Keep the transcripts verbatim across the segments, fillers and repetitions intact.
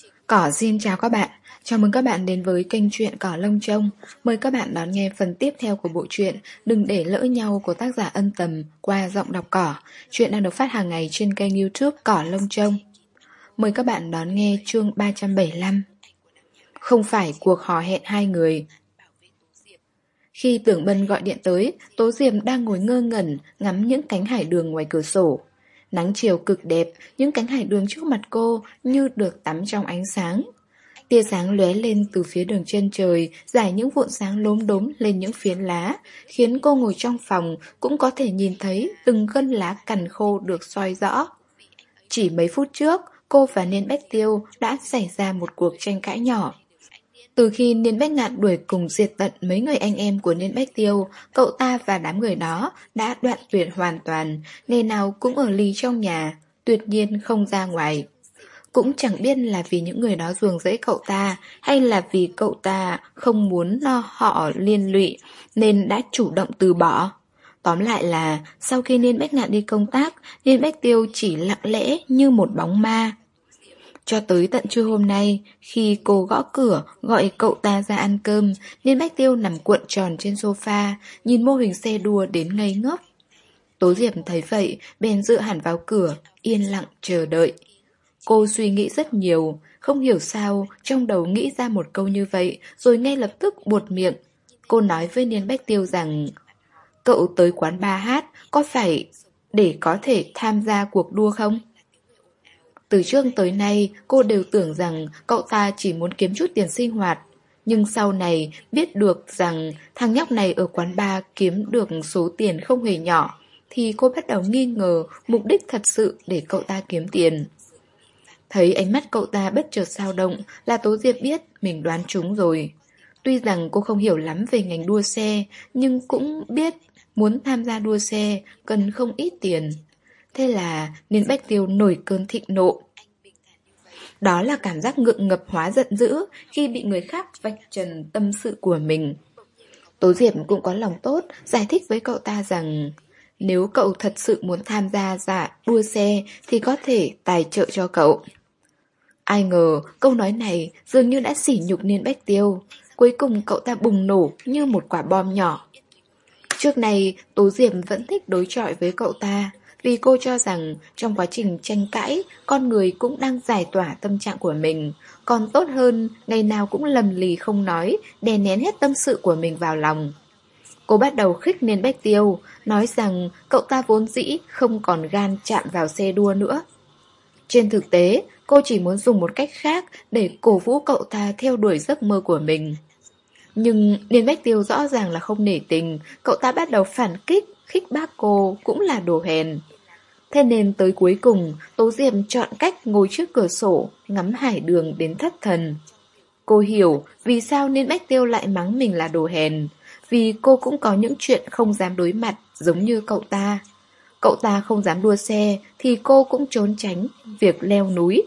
Cỏ xin chào các bạn, chào mừng các bạn đến với kênh truyện Cỏ Lông Trông. Mời các bạn đón nghe phần tiếp theo của bộ truyện Đừng để lỡ nhau của tác giả Ân Tầm qua giọng đọc Cỏ. Truyện đang được phát hàng ngày trên kênh YouTube Cỏ Lông Trông. Mời các bạn đón nghe chương ba trăm bảy mươi lăm. Không phải cuộc hò hẹn hai người. Khi Tưởng Bân gọi điện tới, Tố Diệp đang ngồi ngơ ngẩn ngắm những cánh hải đường ngoài cửa sổ. Nắng chiều cực đẹp, những cánh hải đường trước mặt cô như được tắm trong ánh sáng. Tia sáng lóe lên từ phía đường chân trời, rải những vụn sáng lốm đốm lên những phiến lá, khiến cô ngồi trong phòng cũng có thể nhìn thấy từng gân lá cằn khô được soi rõ. Chỉ mấy phút trước, cô và Niên Bách Tiêu đã xảy ra một cuộc tranh cãi nhỏ. Từ khi Niên Bách Ngạn đuổi cùng diệt tận mấy người anh em của Niên Bách Tiêu, cậu ta và đám người đó đã đoạn tuyệt hoàn toàn, ngày nào cũng ở lì trong nhà, tuyệt nhiên không ra ngoài. Cũng chẳng biết là vì những người đó ruồng rẫy cậu ta, hay là vì cậu ta không muốn lo họ liên lụy, nên đã chủ động từ bỏ. Tóm lại là, sau khi Niên Bách Ngạn đi công tác, Niên Bách Tiêu chỉ lặng lẽ như một bóng ma. Cho tới tận trưa hôm nay, khi cô gõ cửa gọi cậu ta ra ăn cơm, Niên Bách Tiêu nằm cuộn tròn trên sofa, nhìn mô hình xe đua đến ngây ngốc. Tố Diệp thấy vậy, bèn dựa hẳn vào cửa, yên lặng chờ đợi. Cô suy nghĩ rất nhiều, không hiểu sao trong đầu nghĩ ra một câu như vậy, rồi ngay lập tức buột miệng. Cô nói với Niên Bách Tiêu rằng, cậu tới quán bar hát có phải để có thể tham gia cuộc đua không? Từ trước tới nay, cô đều tưởng rằng cậu ta chỉ muốn kiếm chút tiền sinh hoạt. Nhưng sau này biết được rằng thằng nhóc này ở quán bar kiếm được số tiền không hề nhỏ, thì cô bắt đầu nghi ngờ mục đích thật sự để cậu ta kiếm tiền. Thấy ánh mắt cậu ta bất chợt dao động là Tố Diệp biết mình đoán trúng rồi. Tuy rằng cô không hiểu lắm về ngành đua xe, nhưng cũng biết muốn tham gia đua xe cần không ít tiền. Thế là Niên Bách Tiêu nổi cơn thịnh nộ. Đó là cảm giác ngượng ngập hóa giận dữ khi bị người khác vạch trần tâm sự của mình. Tố Diệp cũng có lòng tốt giải thích với cậu ta rằng nếu cậu thật sự muốn tham gia dạ đua xe thì có thể tài trợ cho cậu. Ai ngờ câu nói này dường như đã sỉ nhục Niên Bách Tiêu. Cuối cùng cậu ta bùng nổ như một quả bom nhỏ. Trước này Tố Diệp vẫn thích đối chọi với cậu ta, vì cô cho rằng trong quá trình tranh cãi, con người cũng đang giải tỏa tâm trạng của mình. Còn tốt hơn, ngày nào cũng lầm lì không nói, đè nén hết tâm sự của mình vào lòng. Cô bắt đầu khích Niên Bách Tiêu, nói rằng cậu ta vốn dĩ không còn gan chạm vào xe đua nữa. Trên thực tế, cô chỉ muốn dùng một cách khác để cổ vũ cậu ta theo đuổi giấc mơ của mình. Nhưng Niên Bách Tiêu rõ ràng là không nể tình, cậu ta bắt đầu phản kích, khích bác cô cũng là đồ hèn. Thế nên tới cuối cùng, Tố Diệp chọn cách ngồi trước cửa sổ, ngắm hải đường đến thất thần. Cô hiểu vì sao Niên Bách Tiêu lại mắng mình là đồ hèn, vì cô cũng có những chuyện không dám đối mặt giống như cậu ta. Cậu ta không dám đua xe thì cô cũng trốn tránh việc leo núi.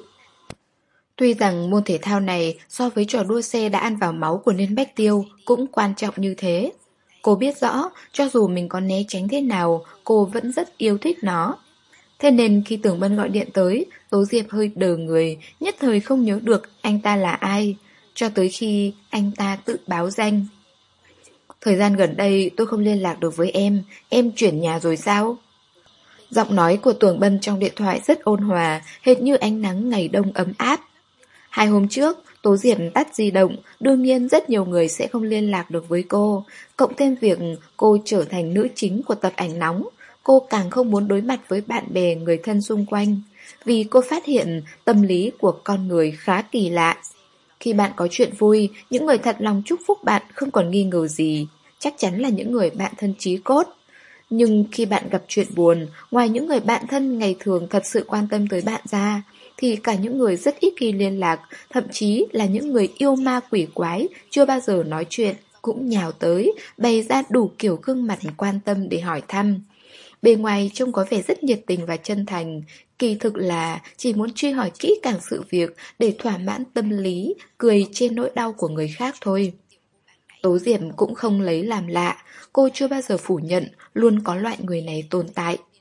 Tuy rằng môn thể thao này so với trò đua xe đã ăn vào máu của Niên Bách Tiêu cũng quan trọng như thế. Cô biết rõ cho dù mình có né tránh thế nào, cô vẫn rất yêu thích nó. Thế nên khi Tưởng Bân gọi điện tới, Tố Diệp hơi đờ người, nhất thời không nhớ được anh ta là ai, cho tới khi anh ta tự báo danh. Thời gian gần đây tôi không liên lạc được với em, em chuyển nhà rồi sao? Giọng nói của Tưởng Bân trong điện thoại rất ôn hòa, hệt như ánh nắng ngày đông ấm áp. Hai hôm trước, Tố Diệp tắt di động, đương nhiên rất nhiều người sẽ không liên lạc được với cô. Cộng thêm việc cô trở thành nữ chính của tập ảnh nóng, cô càng không muốn đối mặt với bạn bè người thân xung quanh. Vì cô phát hiện tâm lý của con người khá kỳ lạ. Khi bạn có chuyện vui, những người thật lòng chúc phúc bạn không còn nghi ngờ gì, chắc chắn là những người bạn thân chí cốt. Nhưng khi bạn gặp chuyện buồn, ngoài những người bạn thân ngày thường thật sự quan tâm tới bạn ra, thì cả những người rất ít khi liên lạc, thậm chí là những người yêu ma quỷ quái, chưa bao giờ nói chuyện, cũng nhào tới, bày ra đủ kiểu gương mặt quan tâm để hỏi thăm. Bề ngoài trông có vẻ rất nhiệt tình và chân thành, kỳ thực là chỉ muốn truy hỏi kỹ càng sự việc để thỏa mãn tâm lý, cười trên nỗi đau của người khác thôi. Tố Diệp cũng không lấy làm lạ, cô chưa bao giờ phủ nhận luôn có loại người này tồn tại.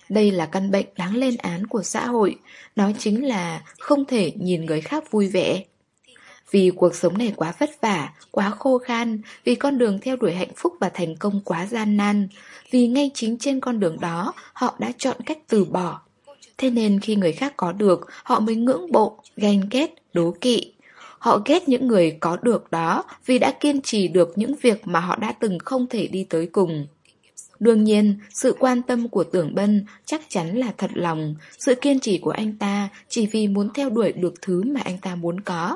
Đây là căn bệnh đáng lên án của xã hội, nó chính là không thể nhìn người khác vui vẻ. Vì cuộc sống này quá vất vả, quá khô khan, vì con đường theo đuổi hạnh phúc và thành công quá gian nan, vì ngay chính trên con đường đó họ đã chọn cách từ bỏ. Thế nên khi người khác có được, họ mới ngưỡng mộ, ganh ghét, đố kỵ. Họ ghét những người có được đó vì đã kiên trì được những việc mà họ đã từng không thể đi tới cùng. Đương nhiên, sự quan tâm của Tưởng Bân chắc chắn là thật lòng, sự kiên trì của anh ta chỉ vì muốn theo đuổi được thứ mà anh ta muốn có.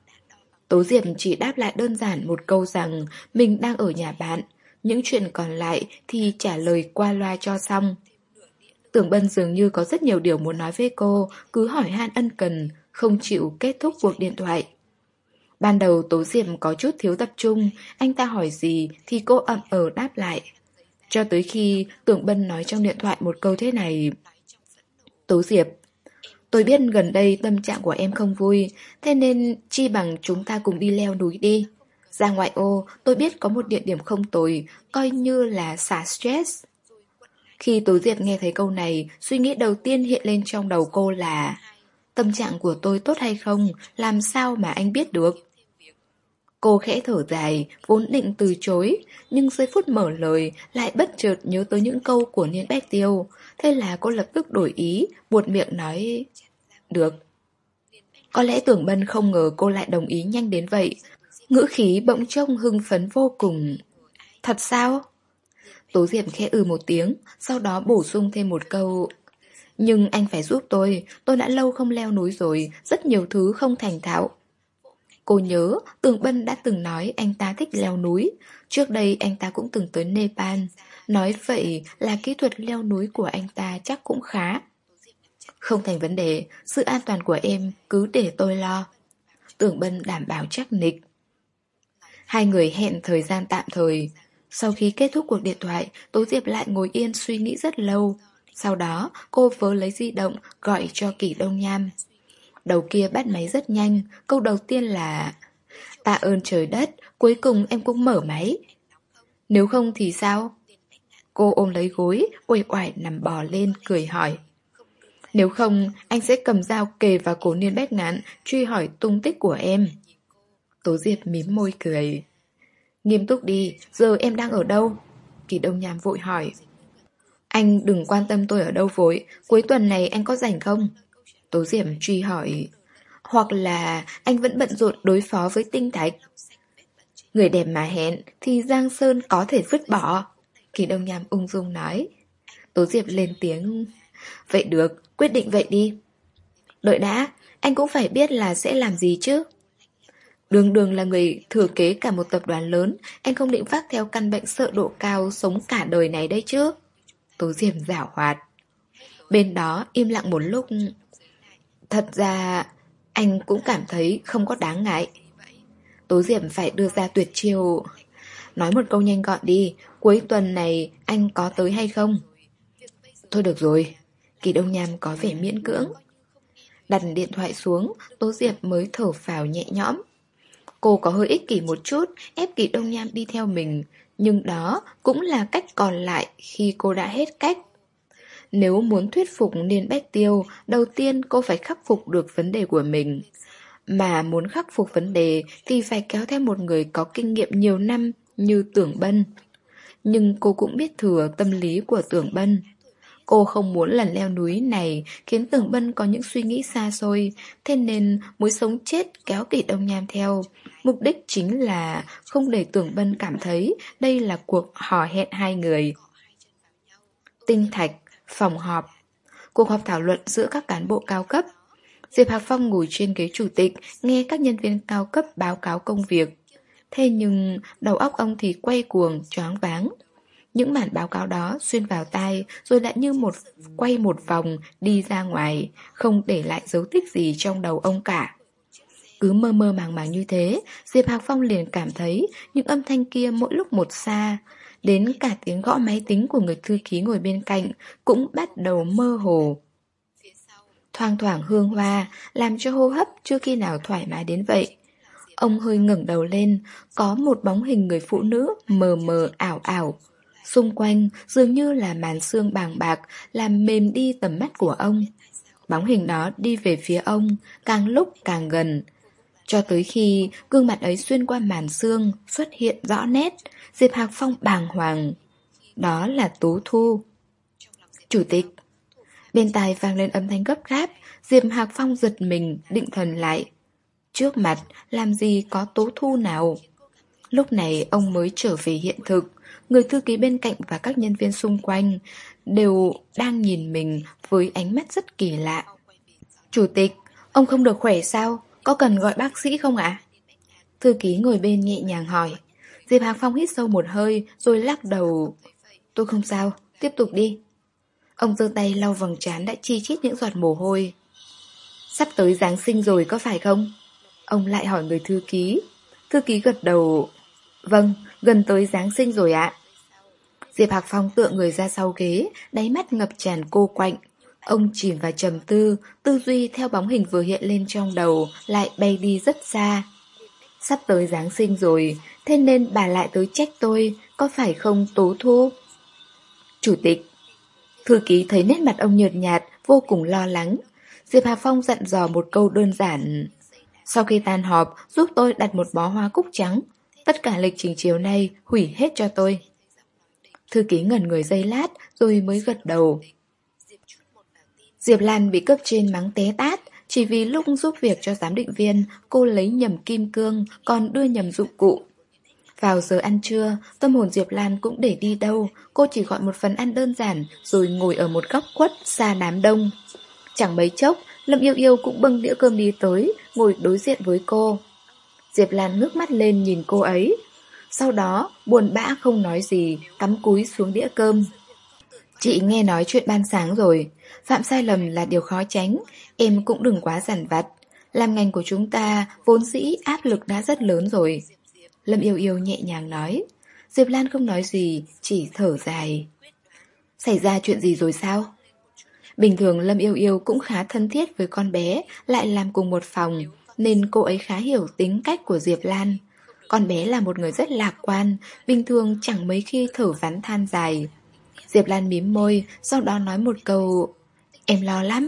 Tố Diệp chỉ đáp lại đơn giản một câu rằng mình đang ở nhà bạn, những chuyện còn lại thì trả lời qua loa cho xong. Tưởng Bân dường như có rất nhiều điều muốn nói với cô, cứ hỏi han ân cần, không chịu kết thúc cuộc điện thoại. Ban đầu Tố Diệp có chút thiếu tập trung, anh ta hỏi gì thì cô ậm ờ đáp lại. Cho tới khi Tưởng Bân nói trong điện thoại một câu thế này: Tố Diệp, tôi biết gần đây tâm trạng của em không vui, thế nên chi bằng chúng ta cùng đi leo núi đi. Ra ngoại ô, tôi biết có một địa điểm không tồi, coi như là xả stress. Khi Tố Diệp nghe thấy câu này, suy nghĩ đầu tiên hiện lên trong đầu cô là: tâm trạng của tôi tốt hay không, làm sao mà anh biết được? Cô khẽ thở dài, vốn định từ chối, nhưng giây phút mở lời lại bất chợt nhớ tới những câu của Niên Bách Tiêu. Thế là cô lập tức đổi ý, buột miệng nói: được. Có lẽ Tưởng Bân không ngờ cô lại đồng ý nhanh đến vậy. Ngữ khí bỗng trông hưng phấn vô cùng. Thật sao? Tố Diệp khẽ ừ một tiếng, sau đó bổ sung thêm một câu: nhưng anh phải giúp tôi, tôi đã lâu không leo núi rồi, rất nhiều thứ không thành thạo. Cô nhớ Tưởng Bân đã từng nói anh ta thích leo núi. Trước đây anh ta cũng từng tới Nepal. Nói vậy là kỹ thuật leo núi của anh ta chắc cũng khá. Không thành vấn đề, sự an toàn của em cứ để tôi lo. Tưởng Bân đảm bảo chắc nịch. Hai người hẹn thời gian tạm thời. Sau khi kết thúc cuộc điện thoại, Tố Diệp lại ngồi yên suy nghĩ rất lâu. Sau đó cô vớ lấy di động gọi cho Kỷ Đông Nham. Đầu kia bắt máy rất nhanh. Câu đầu tiên là: tạ ơn trời đất, cuối cùng em cũng mở máy. Nếu không thì sao? Cô ôm lấy gối, uể oải nằm bò lên, cười hỏi. Nếu không, anh sẽ cầm dao kề vào cổ Niên Bách Ngạn, truy hỏi tung tích của em. Tố Diệp mím môi cười. Nghiêm túc đi, giờ em đang ở đâu? Kỳ Đông Nham vội hỏi. Anh đừng quan tâm tôi ở đâu vội, cuối tuần này anh có rảnh không? Tố Diệp truy hỏi. Hoặc là anh vẫn bận rộn đối phó với Tinh Thạch? Người đẹp mà hẹn thì Giang Sơn có thể vứt bỏ. Kỳ Đông Nham ung dung nói. Tố Diệp lên tiếng. Vậy được, quyết định vậy đi. Đợi đã, anh cũng phải biết là sẽ làm gì chứ. Đường Đường là người thừa kế cả một tập đoàn lớn, anh không định vác theo căn bệnh sợ độ cao sống cả đời này đấy chứ. Tố Diệp giảo hoạt. Bên đó im lặng một lúc. Thật ra anh cũng cảm thấy không có đáng ngại. Tố Diệp phải đưa ra tuyệt chiêu. Nói một câu nhanh gọn đi, cuối tuần này anh có tới hay không? Thôi được rồi. Kỳ Đông Nham có vẻ miễn cưỡng. Đặt điện thoại xuống, Tố Diệp mới thở phào nhẹ nhõm. Cô có hơi ích kỷ một chút, ép Kỳ Đông Nham đi theo mình, nhưng đó cũng là cách còn lại khi cô đã hết cách. Nếu muốn thuyết phục Niên Bách Tiêu, đầu tiên cô phải khắc phục được vấn đề của mình. Mà muốn khắc phục vấn đề thì phải kéo theo một người có kinh nghiệm nhiều năm như Tưởng Bân. Nhưng cô cũng biết thừa tâm lý của Tưởng Bân. Cô không muốn lần leo núi này khiến Tưởng Bân có những suy nghĩ xa xôi, thế nên mới sống chết kéo Kỳ Đông Nham theo. Mục đích chính là không để Tưởng Bân cảm thấy đây là cuộc hò hẹn hai người. Tinh Thạch, phòng họp. Cuộc họp thảo luận giữa các cán bộ cao cấp. Diệp Hạc Phong ngồi trên ghế chủ tịch, nghe các nhân viên cao cấp báo cáo công việc. Thế nhưng đầu óc ông thì quay cuồng, choáng váng. Những bản báo cáo đó xuyên vào tai rồi lại như một quay một vòng đi ra ngoài, không để lại dấu tích gì trong đầu ông cả. Cứ mơ mơ màng màng như thế, Diệp Hạc Phong liền cảm thấy những âm thanh kia mỗi lúc một xa. Đến cả tiếng gõ máy tính của người thư ký ngồi bên cạnh cũng bắt đầu mơ hồ. Thoang thoảng hương hoa làm cho hô hấp chưa khi nào thoải mái đến vậy. Ông hơi ngẩng đầu lên, có một bóng hình người phụ nữ mờ mờ ảo ảo. Xung quanh dường như là màn sương bàng bạc, làm mềm đi tầm mắt của ông. Bóng hình đó đi về phía ông, càng lúc càng gần. Cho tới khi gương mặt ấy xuyên qua màn sương, xuất hiện rõ nét, Diệp Hạc Phong bàng hoàng. Đó là Tố Thu. Chủ tịch. Bên tai vang lên âm thanh gấp gáp, Diệp Hạc Phong giật mình, định thần lại. Trước mặt, làm gì có Tố Thu nào? Lúc này ông mới trở về hiện thực. Người thư ký bên cạnh và các nhân viên xung quanh đều đang nhìn mình với ánh mắt rất kỳ lạ. Chủ tịch, ông không được khỏe sao? Có cần gọi bác sĩ không ạ? Thư ký ngồi bên nhẹ nhàng hỏi. Diệp Hạc Phong hít sâu một hơi rồi lắc đầu. Tôi không sao, tiếp tục đi. Ông giơ tay lau vầng trán đã chi chít những giọt mồ hôi. Sắp tới Giáng sinh rồi có phải không? Ông lại hỏi người thư ký. Thư ký gật đầu. Vâng, gần tới Giáng sinh rồi ạ. Diệp Hạc Phong tựa người ra sau ghế, đáy mắt ngập tràn cô quạnh. Ông chìm vào trầm tư, tư duy theo bóng hình vừa hiện lên trong đầu lại bay đi rất xa. Sắp tới Giáng sinh rồi, thế nên bà lại tới trách tôi, có phải không Tố Thu? Chủ tịch. Thư ký thấy nét mặt ông nhợt nhạt, vô cùng lo lắng. Diệp Hạc Phong dặn dò một câu đơn giản. Sau khi tan họp, giúp tôi đặt một bó hoa cúc trắng. Tất cả lịch trình chiều nay hủy hết cho tôi. Thư ký ngẩn người giây lát rồi mới gật đầu. Diệp Lan bị cấp trên mắng té tát chỉ vì lúc giúp việc cho giám định viên cô lấy nhầm kim cương còn đưa nhầm dụng cụ. Vào giờ ăn trưa, tâm hồn Diệp Lan cũng để đi đâu, cô chỉ gọi một phần ăn đơn giản rồi ngồi ở một góc khuất xa đám đông. Chẳng mấy chốc, Lâm Yêu Yêu cũng bưng đĩa cơm đi tới, ngồi đối diện với cô. Diệp Lan ngước mắt lên nhìn cô ấy. Sau đó, buồn bã không nói gì, cắm cúi xuống đĩa cơm. Chị nghe nói chuyện ban sáng rồi, phạm sai lầm là điều khó tránh, em cũng đừng quá dằn vặt. Làm ngành của chúng ta, vốn dĩ áp lực đã rất lớn rồi. Lâm Yêu Yêu nhẹ nhàng nói. Diệp Lan không nói gì, chỉ thở dài. Xảy ra chuyện gì rồi sao? Bình thường Lâm Yêu Yêu cũng khá thân thiết với con bé, lại làm cùng một phòng, nên cô ấy khá hiểu tính cách của Diệp Lan. Con bé là một người rất lạc quan, bình thường chẳng mấy khi thở vắn than dài. Diệp Lan mím môi, sau đó nói một câu. Em lo lắm.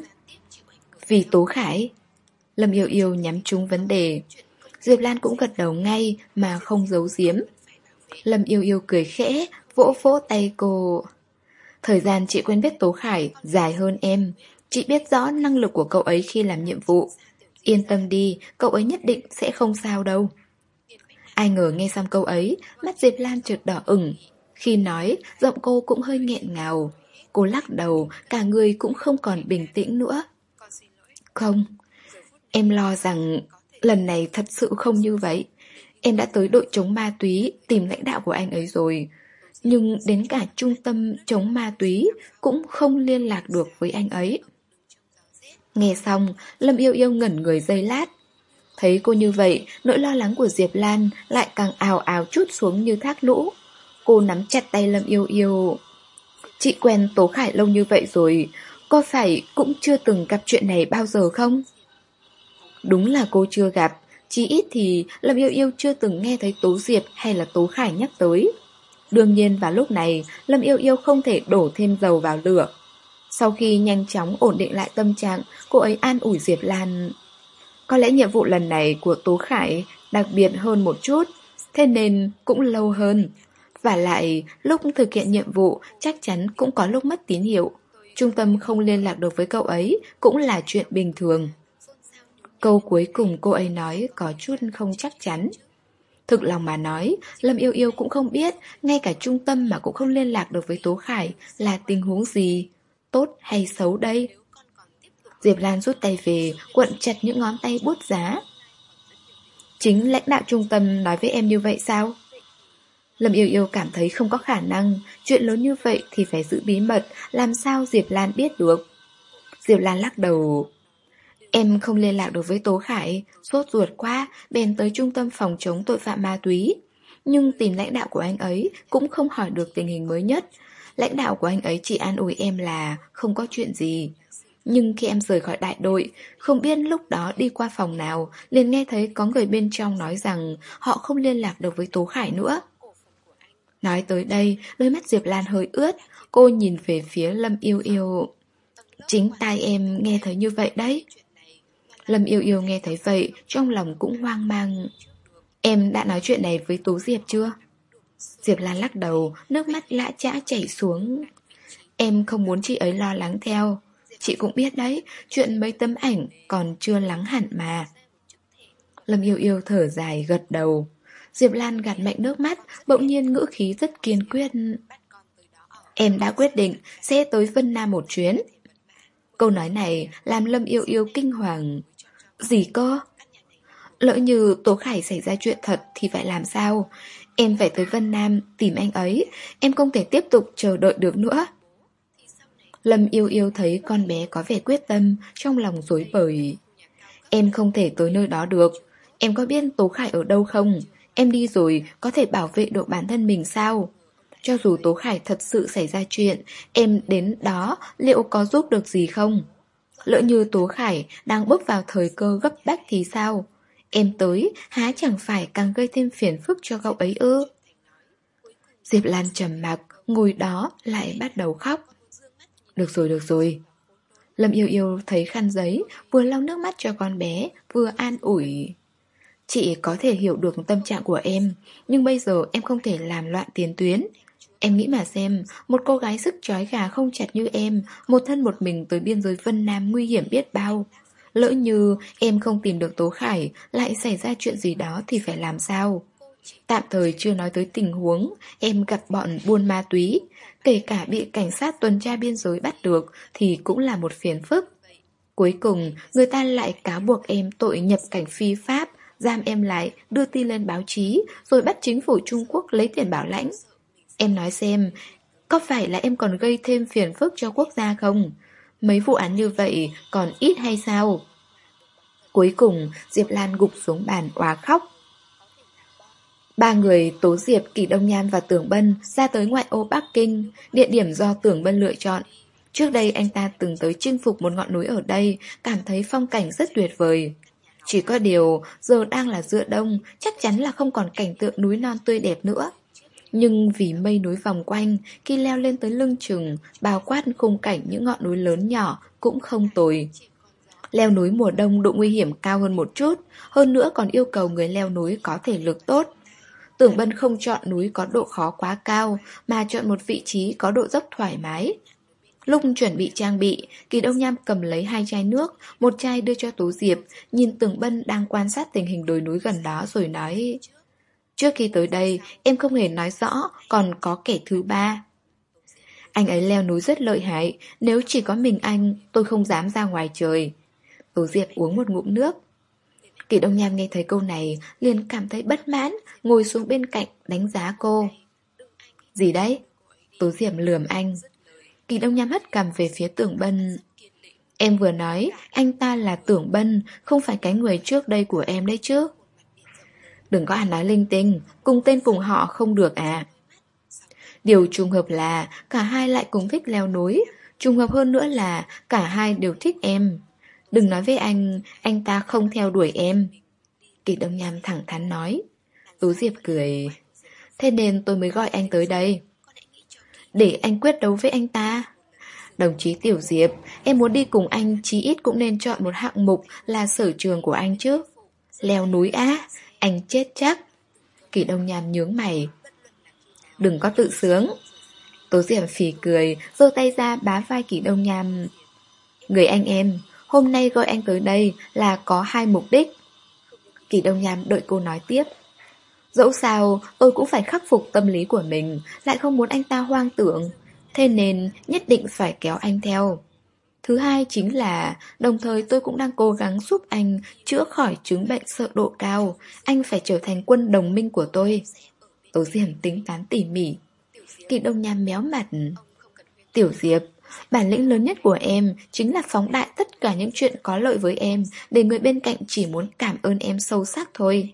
Vì Tố Khải. Lâm Yêu Yêu nhắm trúng vấn đề. Diệp Lan cũng gật đầu ngay mà không giấu giếm. Lâm Yêu Yêu cười khẽ, vỗ vỗ tay cô. Thời gian chị quen biết Tố Khải dài hơn em. Chị biết rõ năng lực của cậu ấy khi làm nhiệm vụ. Yên tâm đi, cậu ấy nhất định sẽ không sao đâu. Ai ngờ nghe xong câu ấy, mắt Diệp Lan chợt đỏ ửng. Khi nói, giọng cô cũng hơi nghẹn ngào. Cô lắc đầu, cả người cũng không còn bình tĩnh nữa. Không, em lo rằng lần này thật sự không như vậy. Em đã tới đội chống ma túy tìm lãnh đạo của anh ấy rồi. Nhưng đến cả trung tâm chống ma túy cũng không liên lạc được với anh ấy. Nghe xong, Lâm Yêu Yêu ngẩn người giây lát. Thấy cô như vậy, nỗi lo lắng của Diệp Lan lại càng ào ào trút xuống như thác lũ. Cô nắm chặt tay Lâm Yêu Yêu. Chị quen Tố Khải lâu như vậy rồi, có phải cũng chưa từng gặp chuyện này bao giờ không? Đúng là cô chưa gặp, chí ít thì Lâm Yêu Yêu chưa từng nghe thấy Tố Diệp hay là Tố Khải nhắc tới. Đương nhiên vào lúc này, Lâm Yêu Yêu không thể đổ thêm dầu vào lửa. Sau khi nhanh chóng ổn định lại tâm trạng, cô ấy an ủi Diệp Lan. Có lẽ nhiệm vụ lần này của Tố Khải đặc biệt hơn một chút, thế nên cũng lâu hơn. Và lại, lúc thực hiện nhiệm vụ chắc chắn cũng có lúc mất tín hiệu. Trung tâm không liên lạc được với cậu ấy cũng là chuyện bình thường. Câu cuối cùng cô ấy nói có chút không chắc chắn. Thực lòng mà nói, Lâm Yêu Yêu cũng không biết, ngay cả trung tâm mà cũng không liên lạc được với Tố Khải là tình huống gì, tốt hay xấu đây. Diệp Lan rút tay về, cuộn chặt những ngón tay bút giá. Chính lãnh đạo trung tâm nói với em như vậy sao? Lâm Yêu Yêu cảm thấy không có khả năng, chuyện lớn như vậy thì phải giữ bí mật, làm sao Diệp Lan biết được. Diệp Lan lắc đầu. Em không liên lạc được với Tố Khải, sốt ruột quá, bèn tới trung tâm phòng chống tội phạm ma túy. Nhưng tìm lãnh đạo của anh ấy cũng không hỏi được tình hình mới nhất. Lãnh đạo của anh ấy chỉ an ủi em là không có chuyện gì. Nhưng khi em rời khỏi đại đội, không biết lúc đó đi qua phòng nào, liền nghe thấy có người bên trong nói rằng họ không liên lạc được với Tố Khải nữa. Nói tới đây, đôi mắt Diệp Lan hơi ướt. Cô nhìn về phía Lâm Yêu Yêu. Chính tai em nghe thấy như vậy đấy. Lâm Yêu Yêu nghe thấy vậy, trong lòng cũng hoang mang. Em đã nói chuyện này với Tú Diệp chưa? Diệp Lan lắc đầu, nước mắt lã chã chảy xuống. Em không muốn chị ấy lo lắng theo. Chị cũng biết đấy, chuyện mấy tấm ảnh còn chưa lắng hẳn mà. Lâm Yêu Yêu thở dài gật đầu. Diệp Lan gạt mạnh nước mắt, bỗng nhiên ngữ khí rất kiên quyết. Em đã quyết định sẽ tới Vân Nam một chuyến. Câu nói này làm Lâm Yêu Yêu kinh hoàng. Gì cơ? Lỡ như Tố Khải xảy ra chuyện thật thì phải làm sao? Em phải tới Vân Nam tìm anh ấy. Em không thể tiếp tục chờ đợi được nữa. Lâm Yêu Yêu thấy con bé có vẻ quyết tâm, trong lòng rối bời. Em không thể tới nơi đó được. Em có biết Tố Khải ở đâu không? Em đi rồi có thể bảo vệ được bản thân mình sao? Cho dù Tố Khải thật sự xảy ra chuyện, em đến đó liệu có giúp được gì không? Lỡ như Tố Khải đang bước vào thời cơ gấp bách thì sao? Em tới há chẳng phải càng gây thêm phiền phức cho cậu ấy ư? Diệp Lan trầm mặc, ngồi đó lại bắt đầu khóc. Được rồi, được rồi. Lâm Yêu Yêu thấy khăn giấy, vừa lau nước mắt cho con bé, vừa an ủi. Chị có thể hiểu được tâm trạng của em, nhưng bây giờ em không thể làm loạn tiền tuyến. Em nghĩ mà xem, một cô gái sức trói gà không chặt như em, một thân một mình tới biên giới Vân Nam nguy hiểm biết bao. Lỡ như em không tìm được Tố Khải, lại xảy ra chuyện gì đó thì phải làm sao? Tạm thời chưa nói tới tình huống em gặp bọn buôn ma túy, kể cả bị cảnh sát tuần tra biên giới bắt được thì cũng là một phiền phức. Cuối cùng, người ta lại cáo buộc em tội nhập cảnh phi pháp, giam em lại, đưa tin lên báo chí, rồi bắt chính phủ Trung Quốc lấy tiền bảo lãnh. Em nói xem, có phải là em còn gây thêm phiền phức cho quốc gia không? Mấy vụ án như vậy còn ít hay sao? Cuối cùng, Diệp Lan gục xuống bàn òa khóc. Ba người Tố Diệp, Kỳ Đông Nham và Tưởng Bân ra tới ngoại ô Bắc Kinh, địa điểm do Tưởng Bân lựa chọn. Trước đây anh ta từng tới chinh phục một ngọn núi ở đây, cảm thấy phong cảnh rất tuyệt vời. Chỉ có điều, giờ đang là giữa đông, chắc chắn là không còn cảnh tượng núi non tươi đẹp nữa. Nhưng vì mây núi vòng quanh, khi leo lên tới lưng chừng, bao quát khung cảnh những ngọn núi lớn nhỏ cũng không tồi. Leo núi mùa đông độ nguy hiểm cao hơn một chút, hơn nữa còn yêu cầu người leo núi có thể lực tốt. Tưởng Bân không chọn núi có độ khó quá cao, mà chọn một vị trí có độ dốc thoải mái. Lúc chuẩn bị trang bị, Kỳ Đông Nham cầm lấy hai chai nước, một chai đưa cho Tố Diệp, nhìn Tưởng Bân đang quan sát tình hình đồi núi gần đó rồi nói: Trước khi tới đây, em không hề nói rõ còn có kẻ thứ ba. Anh ấy leo núi rất lợi hại, nếu chỉ có mình anh, tôi không dám ra ngoài trời. Tố Diệp uống một ngụm nước. Kỳ Đông Nham nghe thấy câu này, liền cảm thấy bất mãn, ngồi xuống bên cạnh đánh giá cô. Gì đấy? Tố Diệp lườm anh. Kỳ Đông Nham hất cằm về phía Tưởng Bân. Em vừa nói, anh ta là Tưởng Bân, không phải cái người trước đây của em đấy chứ. Đừng có ăn nói linh tinh, cùng tên cùng họ không được à. Điều trùng hợp là cả hai lại cùng thích leo núi, trùng hợp hơn nữa là cả hai đều thích em. Đừng nói với anh, anh ta không theo đuổi em. Kỳ Đông Nham thẳng thắn nói. Tú Diệp cười. Thế nên tôi mới gọi anh tới đây. Để anh quyết đấu với anh ta. Đồng chí Tiểu Diệp, em muốn đi cùng anh chí ít cũng nên chọn một hạng mục là sở trường của anh chứ. Leo núi á, anh chết chắc. Kỳ Đông Nham nhướng mày. Đừng có tự sướng. Tố Diệp phì cười, giơ tay ra bá vai Kỳ Đông Nham. Người anh em, hôm nay gọi anh tới đây là có hai mục đích. Kỳ Đông Nham đợi cô nói tiếp. Dẫu sao, tôi cũng phải khắc phục tâm lý của mình, lại không muốn anh ta hoang tưởng. Thế nên nhất định phải kéo anh theo. Thứ hai chính là, đồng thời tôi cũng đang cố gắng giúp anh chữa khỏi chứng bệnh sợ độ cao. Anh phải trở thành quân đồng minh của tôi. Tố Diệp tính toán tỉ mỉ. Kỳ Đông Nham méo mặt. Tiểu Diệp, bản lĩnh lớn nhất của em chính là phóng đại tất cả những chuyện có lợi với em, để người bên cạnh chỉ muốn cảm ơn em sâu sắc thôi.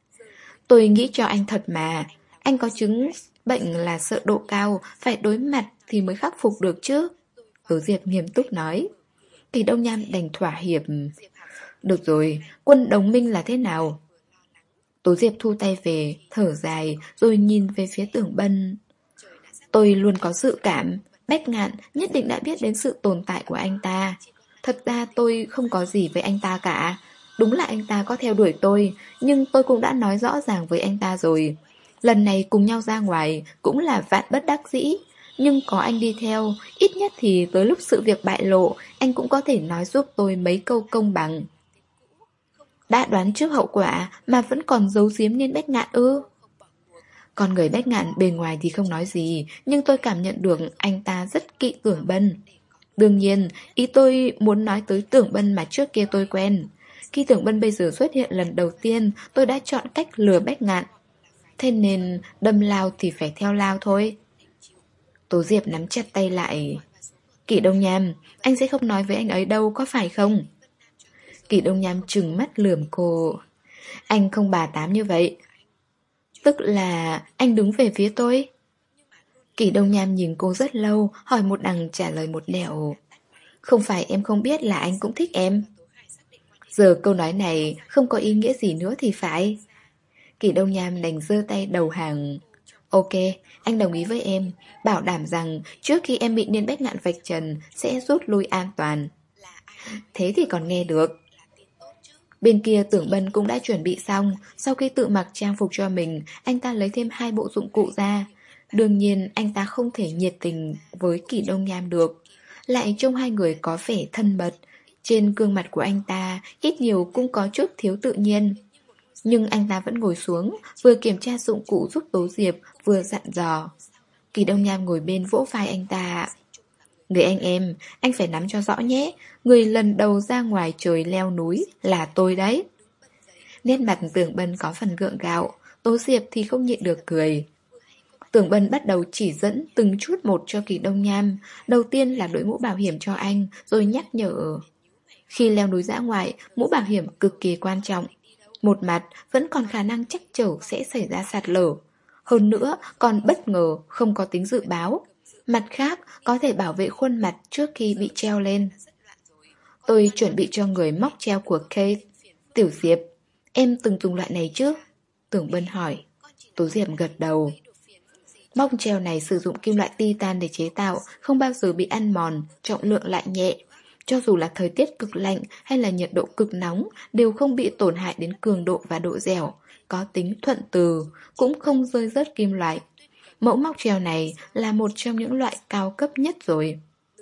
Tôi nghĩ cho anh thật mà. Anh có chứng bệnh là sợ độ cao, phải đối mặt thì mới khắc phục được chứ. Tố Diệp nghiêm túc nói. Kỳ Đông Nham đành thỏa hiệp. Được rồi, quân đồng minh là thế nào? Tố Diệp thu tay về, thở dài, rồi nhìn về phía Tưởng Bân. Tôi luôn có dự cảm, Bách Ngạn nhất định đã biết đến sự tồn tại của anh ta. Thật ra tôi không có gì với anh ta cả. Đúng là anh ta có theo đuổi tôi, nhưng tôi cũng đã nói rõ ràng với anh ta rồi. Lần này cùng nhau ra ngoài cũng là vạn bất đắc dĩ. Nhưng có anh đi theo, ít nhất thì tới lúc sự việc bại lộ, anh cũng có thể nói giúp tôi mấy câu công bằng. Đã đoán trước hậu quả mà vẫn còn giấu giếm nên Bách Ngạn ư? Con người Bách Ngạn bề ngoài thì không nói gì, nhưng tôi cảm nhận được anh ta rất kỵ Tưởng Bân. Đương nhiên, ý tôi muốn nói tới Tưởng Bân mà trước kia tôi quen. Khi Tưởng Bân bây giờ xuất hiện lần đầu tiên, tôi đã chọn cách lừa Bách Ngạn. Thế nên đâm lao thì phải theo lao thôi. Tố Diệp nắm chặt tay lại. Kỷ Đông Nham, anh sẽ không nói với anh ấy đâu, có phải không? Kỷ Đông Nham trừng mắt lườm cô. Anh không bà tám như vậy. Tức là anh đứng về phía tôi. Kỷ Đông Nham nhìn cô rất lâu, hỏi một đằng trả lời một nẻo. Không phải em không biết là anh cũng thích em. Giờ câu nói này không có ý nghĩa gì nữa thì phải. Kỷ Đông Nham đành giơ tay đầu hàng. Ok, anh đồng ý với em, bảo đảm rằng trước khi em bị Niên Bách Ngạn vạch trần sẽ rút lui an toàn. Thế thì còn nghe được. Bên kia Tưởng Bân cũng đã chuẩn bị xong. Sau khi tự mặc trang phục cho mình, anh ta lấy thêm hai bộ dụng cụ ra. Đương nhiên anh ta không thể nhiệt tình với Kỷ Đông Nham được. Lại trông hai người có vẻ thân mật. Trên gương mặt của anh ta ít nhiều cũng có chút thiếu tự nhiên. Nhưng anh ta vẫn ngồi xuống, vừa kiểm tra dụng cụ giúp Tố Diệp, vừa dặn dò. Kỷ Đông Nham ngồi bên vỗ vai anh ta. Người anh em, anh phải nắm cho rõ nhé. Người lần đầu ra ngoài trời leo núi là tôi đấy. Nét mặt Tưởng Bân có phần gượng gạo. Tố Diệp thì không nhịn được cười. Tưởng Bân bắt đầu chỉ dẫn từng chút một cho Kỷ Đông Nham. Đầu tiên là đội mũ bảo hiểm cho anh, rồi nhắc nhở. Khi leo núi dã ngoại, mũ bảo hiểm cực kỳ quan trọng. Một mặt vẫn còn khả năng chắc chở sẽ xảy ra sạt lở. Hơn nữa còn bất ngờ không có tính dự báo. Mặt khác có thể bảo vệ khuôn mặt trước khi bị treo lên. Tôi chuẩn bị cho người móc treo của Kate. Tiểu Diệp, em từng dùng loại này chứ? Tưởng Bân hỏi. Tố Diệp gật đầu. Móc treo này sử dụng kim loại titan để chế tạo, không bao giờ bị ăn mòn, trọng lượng lại nhẹ. Cho dù là thời tiết cực lạnh hay là nhiệt độ cực nóng đều không bị tổn hại đến cường độ và độ dẻo, có tính thuận từ, cũng không rơi rớt kim loại. Mẫu móc treo này là một trong những loại cao cấp nhất rồi.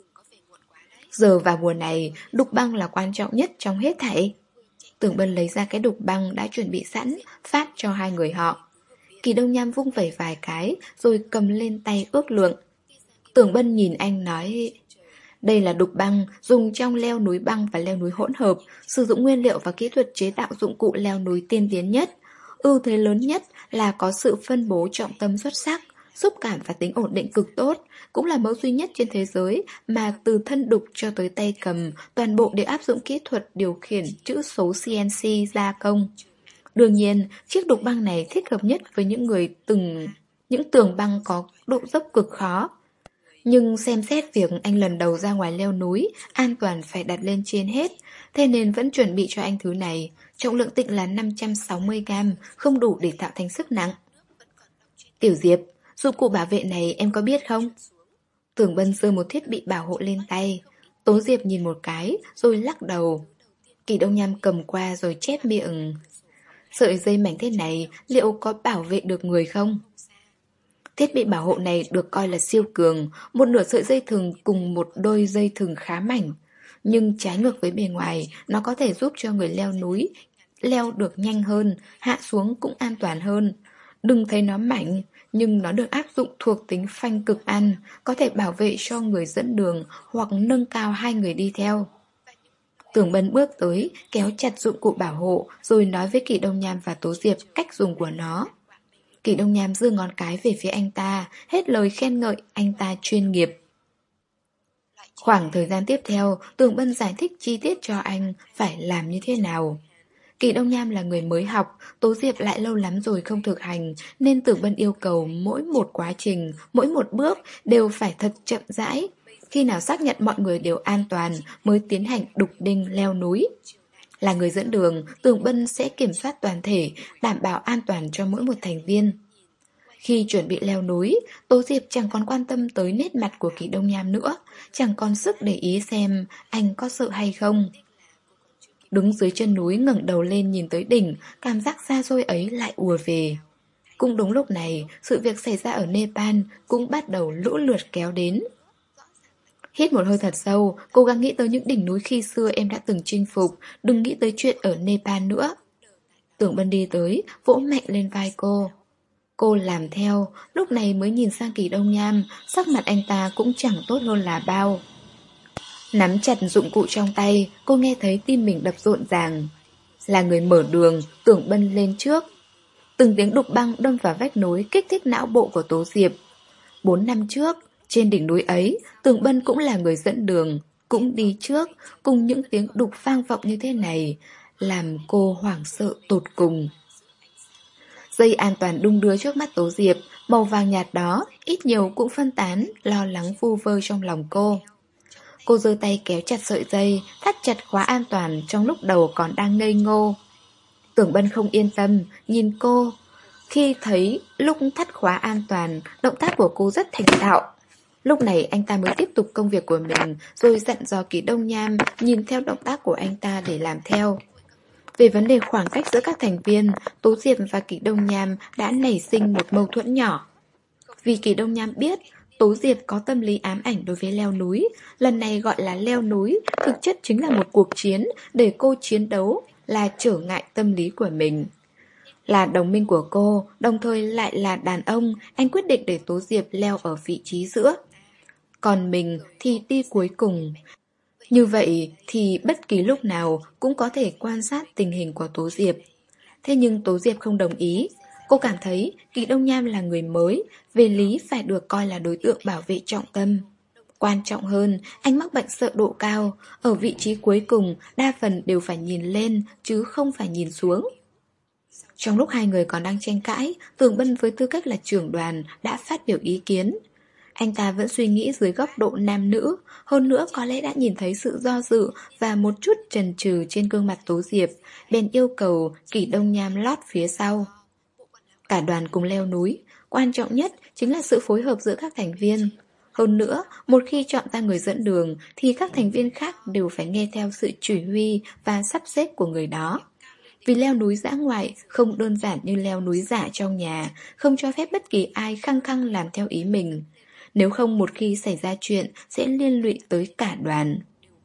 Giờ vào mùa này, đục băng là quan trọng nhất trong hết thảy. Tưởng Bân lấy ra cái đục băng đã chuẩn bị sẵn, phát cho hai người họ. Kỷ Đông Nham vung vẩy vài cái, rồi cầm lên tay ước lượng. Tưởng Bân nhìn anh nói... Đây là đục băng, dùng trong leo núi băng và leo núi hỗn hợp, sử dụng nguyên liệu và kỹ thuật chế tạo dụng cụ leo núi tiên tiến nhất. Ưu thế lớn nhất là có sự phân bố trọng tâm xuất sắc, xúc cảm và tính ổn định cực tốt, cũng là mẫu duy nhất trên thế giới mà từ thân đục cho tới tay cầm, toàn bộ đều áp dụng kỹ thuật điều khiển chữ số xê en xê gia công. Đương nhiên, chiếc đục băng này thích hợp nhất với những người từng những tường băng có độ dốc cực khó. Nhưng xem xét việc anh lần đầu ra ngoài leo núi, an toàn phải đặt lên trên hết, thế nên vẫn chuẩn bị cho anh thứ này. Trọng lượng tịnh là năm trăm sáu mươi gam, không đủ để tạo thành sức nặng. Tiểu Diệp, dụng cụ bảo vệ này em có biết không? Tưởng Bân giơ một thiết bị bảo hộ lên tay. Tố Diệp nhìn một cái, rồi lắc đầu. Kỷ Đông Nham cầm qua rồi chép miệng. Sợi dây mảnh thế này liệu có bảo vệ được người không? Thiết bị bảo hộ này được coi là siêu cường, một nửa sợi dây thừng cùng một đôi dây thừng khá mảnh. Nhưng trái ngược với bề ngoài, nó có thể giúp cho người leo núi leo được nhanh hơn, hạ xuống cũng an toàn hơn. Đừng thấy nó mảnh, nhưng nó được áp dụng thuộc tính phanh cực ăn, có thể bảo vệ cho người dẫn đường hoặc nâng cao hai người đi theo. Tưởng Bân bước tới, kéo chặt dụng cụ bảo hộ, rồi nói với Kỷ Đông Nham và Tố Diệp cách dùng của nó. Kỷ Đông Nham giơ ngón cái về phía anh ta, hết lời khen ngợi anh ta chuyên nghiệp. Khoảng thời gian tiếp theo, Tưởng Bân giải thích chi tiết cho anh phải làm như thế nào. Kỷ Đông Nham là người mới học, Tố Diệp lại lâu lắm rồi không thực hành, nên Tưởng Bân yêu cầu mỗi một quá trình, mỗi một bước đều phải thật chậm rãi. Khi nào xác nhận mọi người đều an toàn mới tiến hành đục đinh leo núi. Là người dẫn đường, Tưởng Bân sẽ kiểm soát toàn thể, đảm bảo an toàn cho mỗi một thành viên. Khi chuẩn bị leo núi, Tố Diệp chẳng còn quan tâm tới nét mặt của Kỳ Đông Nham nữa, chẳng còn sức để ý xem anh có sợ hay không. Đứng dưới chân núi ngẩng đầu lên nhìn tới đỉnh, cảm giác xa xôi ấy lại ùa về. Cũng đúng lúc này, sự việc xảy ra ở Nepal cũng bắt đầu lũ lượt kéo đến. Hít một hơi thật sâu, cố gắng nghĩ tới những đỉnh núi khi xưa em đã từng chinh phục, đừng nghĩ tới chuyện ở Nepal nữa. Tưởng Bân đi tới, vỗ mạnh lên vai cô. Cô làm theo, lúc này mới nhìn sang Kỳ Đông Nham, sắc mặt anh ta cũng chẳng tốt hơn là bao. Nắm chặt dụng cụ trong tay, cô nghe thấy tim mình đập rộn ràng. Là người mở đường, Tưởng Bân lên trước. Từng tiếng đục băng đâm vào vách núi kích thích não bộ của Tố Diệp. Bốn năm trước, trên đỉnh núi ấy, Tưởng Bân cũng là người dẫn đường, cũng đi trước, cùng những tiếng đục vang vọng như thế này, làm cô hoảng sợ tột cùng. Dây an toàn đung đưa trước mắt Tố Diệp, màu vàng nhạt đó, ít nhiều cũng phân tán, lo lắng vu vơ trong lòng cô. Cô giơ tay kéo chặt sợi dây, thắt chặt khóa an toàn trong lúc đầu còn đang ngây ngô. Tưởng Bân không yên tâm, nhìn cô. Khi thấy lúc thắt khóa an toàn, động tác của cô rất thành thạo. Lúc này anh ta mới tiếp tục công việc của mình, rồi dặn dò Kỳ Đông Nham nhìn theo động tác của anh ta để làm theo. Về vấn đề khoảng cách giữa các thành viên, Tố Diệp và Kỳ Đông Nham đã nảy sinh một mâu thuẫn nhỏ. Vì Kỳ Đông Nham biết Tố Diệp có tâm lý ám ảnh đối với leo núi, lần này gọi là leo núi, thực chất chính là một cuộc chiến để cô chiến đấu, là trở ngại tâm lý của mình. Là đồng minh của cô, đồng thời lại là đàn ông, anh quyết định để Tố Diệp leo ở vị trí giữa. Còn mình thì đi cuối cùng. Như vậy thì bất kỳ lúc nào cũng có thể quan sát tình hình của Tố Diệp. Thế nhưng Tố Diệp không đồng ý. Cô cảm thấy Kỳ Đông Nham là người mới, về lý phải được coi là đối tượng bảo vệ trọng tâm. Quan trọng hơn, anh mắc bệnh sợ độ cao, ở vị trí cuối cùng đa phần đều phải nhìn lên chứ không phải nhìn xuống. Trong lúc hai người còn đang tranh cãi, Tưởng Bân với tư cách là trưởng đoàn đã phát biểu ý kiến. Anh ta vẫn suy nghĩ dưới góc độ nam nữ, hơn nữa có lẽ đã nhìn thấy sự do dự và một chút chần chừ trên gương mặt Tố Diệp, bèn yêu cầu Kỳ Đông Nham lót phía sau. Cả đoàn cùng leo núi, quan trọng nhất chính là sự phối hợp giữa các thành viên. Hơn nữa, một khi chọn ra người dẫn đường thì các thành viên khác đều phải nghe theo sự chỉ huy và sắp xếp của người đó. Vì leo núi dã ngoại không đơn giản như leo núi giả trong nhà, không cho phép bất kỳ ai khăng khăng làm theo ý mình. Nếu không một khi xảy ra chuyện sẽ liên lụy tới cả đoàn.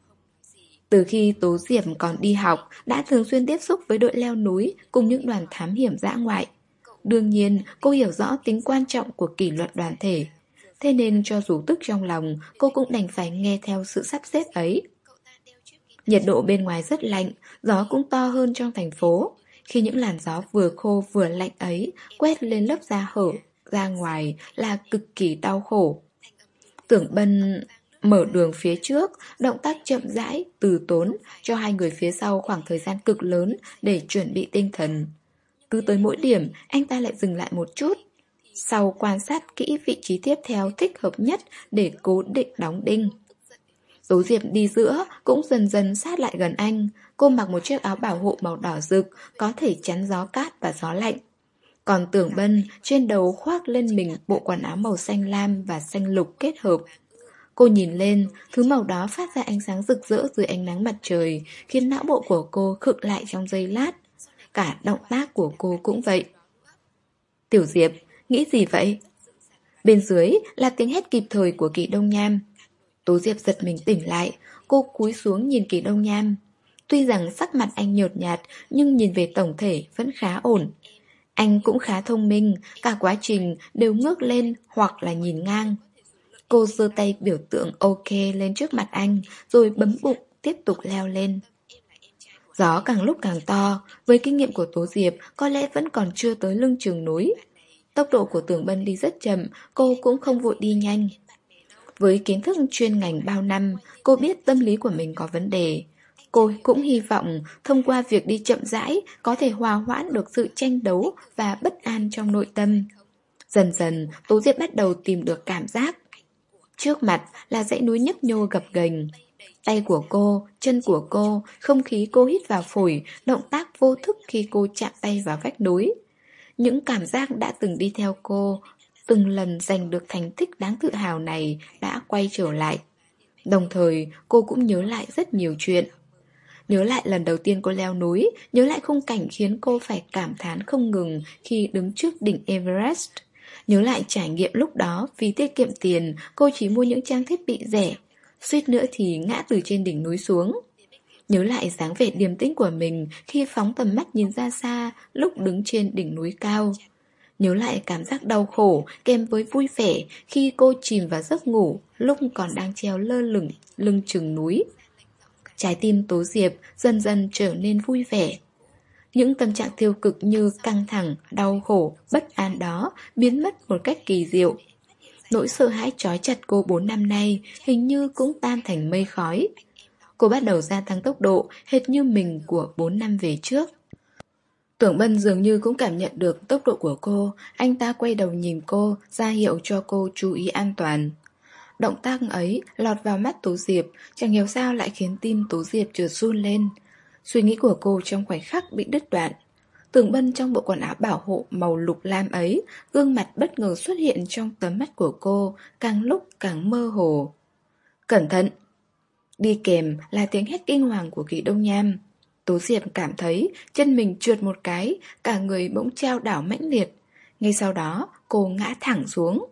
Từ khi Tố Diệp còn đi học, đã thường xuyên tiếp xúc với đội leo núi cùng những đoàn thám hiểm dã ngoại. Đương nhiên, cô hiểu rõ tính quan trọng của kỷ luật đoàn thể. Thế nên cho dù tức trong lòng, cô cũng đành phải nghe theo sự sắp xếp ấy. Nhiệt độ bên ngoài rất lạnh, gió cũng to hơn trong thành phố. Khi những làn gió vừa khô vừa lạnh ấy quét lên lớp da hở ra ngoài là cực kỳ đau khổ. Tưởng Bân mở đường phía trước, động tác chậm rãi, từ tốn, cho hai người phía sau khoảng thời gian cực lớn để chuẩn bị tinh thần. Cứ tới mỗi điểm, anh ta lại dừng lại một chút. Sau quan sát kỹ vị trí tiếp theo thích hợp nhất để cố định đóng đinh. Tố Diệp đi giữa cũng dần dần sát lại gần anh. Cô mặc một chiếc áo bảo hộ màu đỏ rực, có thể chắn gió cát và gió lạnh. Còn Tưởng Bân trên đầu khoác lên mình bộ quần áo màu xanh lam và xanh lục kết hợp. Cô nhìn lên, thứ màu đó phát ra ánh sáng rực rỡ dưới ánh nắng mặt trời, khiến não bộ của cô khựng lại trong giây lát. Cả động tác của cô cũng vậy. Tiểu Diệp, nghĩ gì vậy? Bên dưới là tiếng hét kịp thời của Kỳ Đông Nham. Tố Diệp giật mình tỉnh lại, cô cúi xuống nhìn Kỳ Đông Nham. Tuy rằng sắc mặt anh nhợt nhạt, nhưng nhìn về tổng thể vẫn khá ổn. Anh cũng khá thông minh, cả quá trình đều ngước lên hoặc là nhìn ngang. Cô giơ tay biểu tượng ok lên trước mặt anh, rồi bấm bụng tiếp tục leo lên. Gió càng lúc càng to, với kinh nghiệm của Tố Diệp có lẽ vẫn còn chưa tới lưng chừng núi. Tốc độ của Tưởng Bân đi rất chậm, cô cũng không vội đi nhanh. Với kiến thức chuyên ngành bao năm, cô biết tâm lý của mình có vấn đề. Cô cũng hy vọng thông qua việc đi chậm rãi có thể hòa hoãn được sự tranh đấu và bất an trong nội tâm. Dần dần, Tố Diệp bắt đầu tìm được cảm giác. Trước mặt là dãy núi nhấp nhô gập ghềnh. Tay của cô, chân của cô, không khí cô hít vào phổi, động tác vô thức khi cô chạm tay vào vách núi. Những cảm giác đã từng đi theo cô, từng lần giành được thành tích đáng tự hào này đã quay trở lại. Đồng thời, cô cũng nhớ lại rất nhiều chuyện. Nhớ lại lần đầu tiên cô leo núi, nhớ lại khung cảnh khiến cô phải cảm thán không ngừng khi đứng trước đỉnh Everest. Nhớ lại trải nghiệm lúc đó vì tiết kiệm tiền, cô chỉ mua những trang thiết bị rẻ, suýt nữa thì ngã từ trên đỉnh núi xuống. Nhớ lại dáng vẻ điềm tĩnh của mình khi phóng tầm mắt nhìn ra xa lúc đứng trên đỉnh núi cao. Nhớ lại cảm giác đau khổ kèm với vui vẻ khi cô chìm vào giấc ngủ lúc còn đang treo lơ lửng lưng chừng núi. Trái tim Tố Diệp dần dần trở nên vui vẻ. Những tâm trạng tiêu cực như căng thẳng, đau khổ, bất an đó biến mất một cách kỳ diệu. Nỗi sợ hãi trói chặt cô bốn năm nay hình như cũng tan thành mây khói. Cô bắt đầu gia tăng tốc độ hệt như mình của bốn năm về trước. Tưởng Bân dường như cũng cảm nhận được tốc độ của cô. Anh ta quay đầu nhìn cô, ra hiệu cho cô chú ý an toàn. Động tác ấy lọt vào mắt Tố Diệp, chẳng hiểu sao lại khiến tim Tố Diệp trượt run lên. Suy nghĩ của cô trong khoảnh khắc bị đứt đoạn. Tưởng Bân trong bộ quần áo bảo hộ màu lục lam ấy, gương mặt bất ngờ xuất hiện trong tầm mắt của cô, càng lúc càng mơ hồ. Cẩn thận! Đi kèm là tiếng hét kinh hoàng của Kỷ Đông Nham. Tố Diệp cảm thấy chân mình trượt một cái, cả người bỗng trao đảo mãnh liệt. Ngay sau đó, cô ngã thẳng xuống.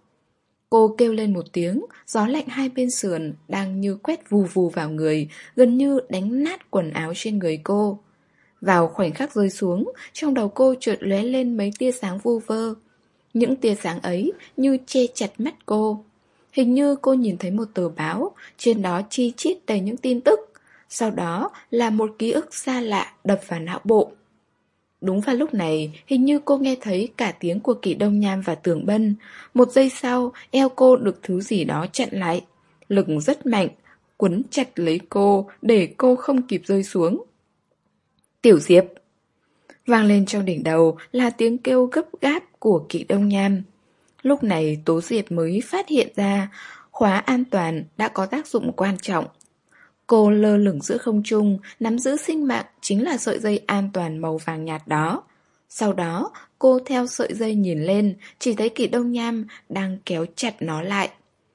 Cô kêu lên một tiếng, gió lạnh hai bên sườn đang như quét vù vù vào người, gần như đánh nát quần áo trên người cô. Vào khoảnh khắc rơi xuống, trong đầu cô chợt lóe lên mấy tia sáng vu vơ. Những tia sáng ấy như che chặt mắt cô. Hình như cô nhìn thấy một tờ báo, trên đó chi chít đầy những tin tức. Sau đó là một ký ức xa lạ đập vào não bộ. Đúng vào lúc này, hình như cô nghe thấy cả tiếng của Kỷ Đông Nham và Tưởng Bân. Một giây sau, eo cô được thứ gì đó chặn lại. Lực rất mạnh, quấn chặt lấy cô để cô không kịp rơi xuống. Tiểu Diệp! Vang lên trong đỉnh đầu là tiếng kêu gấp gáp của Kỷ Đông Nham. Lúc này Tố Diệp mới phát hiện ra khóa an toàn đã có tác dụng quan trọng. Cô lơ lửng giữa không trung, nắm giữ sinh mạng chính là sợi dây an toàn màu vàng nhạt đó. Sau đó, cô theo sợi dây nhìn lên, chỉ thấy Kỷ Đông Nham đang kéo chặt nó lại.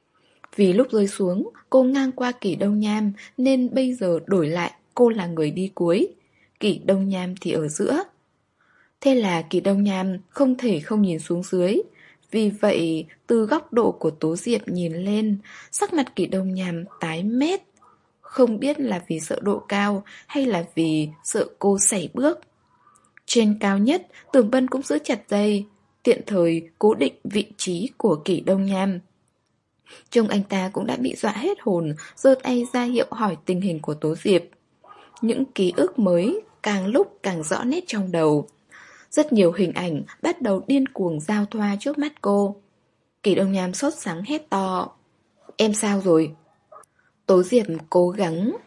Vì lúc rơi xuống, cô ngang qua Kỷ Đông Nham, nên bây giờ đổi lại cô là người đi cuối. Kỷ Đông Nham thì ở giữa. Thế là Kỷ Đông Nham không thể không nhìn xuống dưới. Vì vậy, từ góc độ của Tố Diệp nhìn lên, sắc mặt Kỷ Đông Nham tái mét. Không biết là vì sợ độ cao hay là vì sợ cô sảy bước. Trên cao nhất, Tưởng Bân cũng giữ chặt dây, tiện thời cố định vị trí của Kỷ Đông Nham. Trông anh ta cũng đã bị dọa hết hồn, giơ tay ra hiệu hỏi tình hình của Tố Diệp. Những ký ức mới càng lúc càng rõ nét trong đầu. Rất nhiều hình ảnh bắt đầu điên cuồng giao thoa trước mắt cô. Kỷ Đông Nham sốt sắng hét to. Em sao rồi? Tố Diệp cố gắng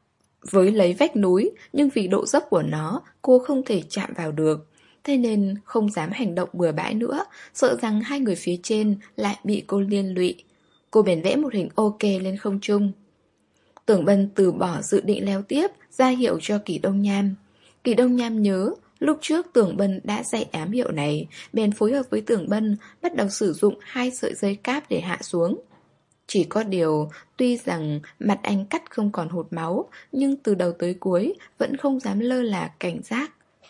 với lấy vách núi, nhưng vì độ dốc của nó, cô không thể chạm vào được. Thế nên không dám hành động bừa bãi nữa, sợ rằng hai người phía trên lại bị cô liên lụy. Cô bèn vẽ một hình ok lên không trung. Tưởng Bân từ bỏ dự định leo tiếp, ra hiệu cho Kỷ Đông Nham. Kỷ Đông Nham nhớ, lúc trước Tưởng Bân đã dạy ám hiệu này, bèn phối hợp với Tưởng Bân bắt đầu sử dụng hai sợi dây cáp để hạ xuống. Chỉ có điều, tuy rằng mặt anh cắt không còn hột máu, nhưng từ đầu tới cuối vẫn không dám lơ là cảnh giác.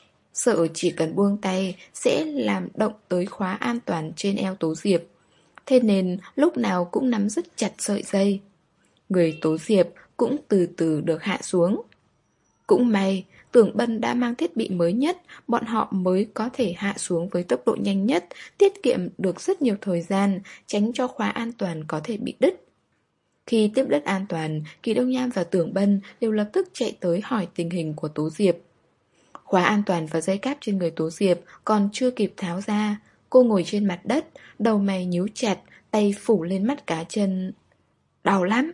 Sợ chỉ cần buông tay sẽ làm động tới khóa an toàn trên eo Tố Diệp. Thế nên lúc nào cũng nắm rất chặt sợi dây. Người Tố Diệp cũng từ từ được hạ xuống. Cũng may, Tưởng Bân đã mang thiết bị mới nhất, bọn họ mới có thể hạ xuống với tốc độ nhanh nhất, tiết kiệm được rất nhiều thời gian, tránh cho khóa an toàn có thể bị đứt. Khi tiếp đất an toàn, Kỷ Đông Nham và Tưởng Bân đều lập tức chạy tới hỏi tình hình của Tố Diệp. Khóa an toàn và dây cáp trên người Tố Diệp còn chưa kịp tháo ra. Cô ngồi trên mặt đất, đầu mày nhíu chặt, tay phủ lên mắt cá chân. Đau lắm.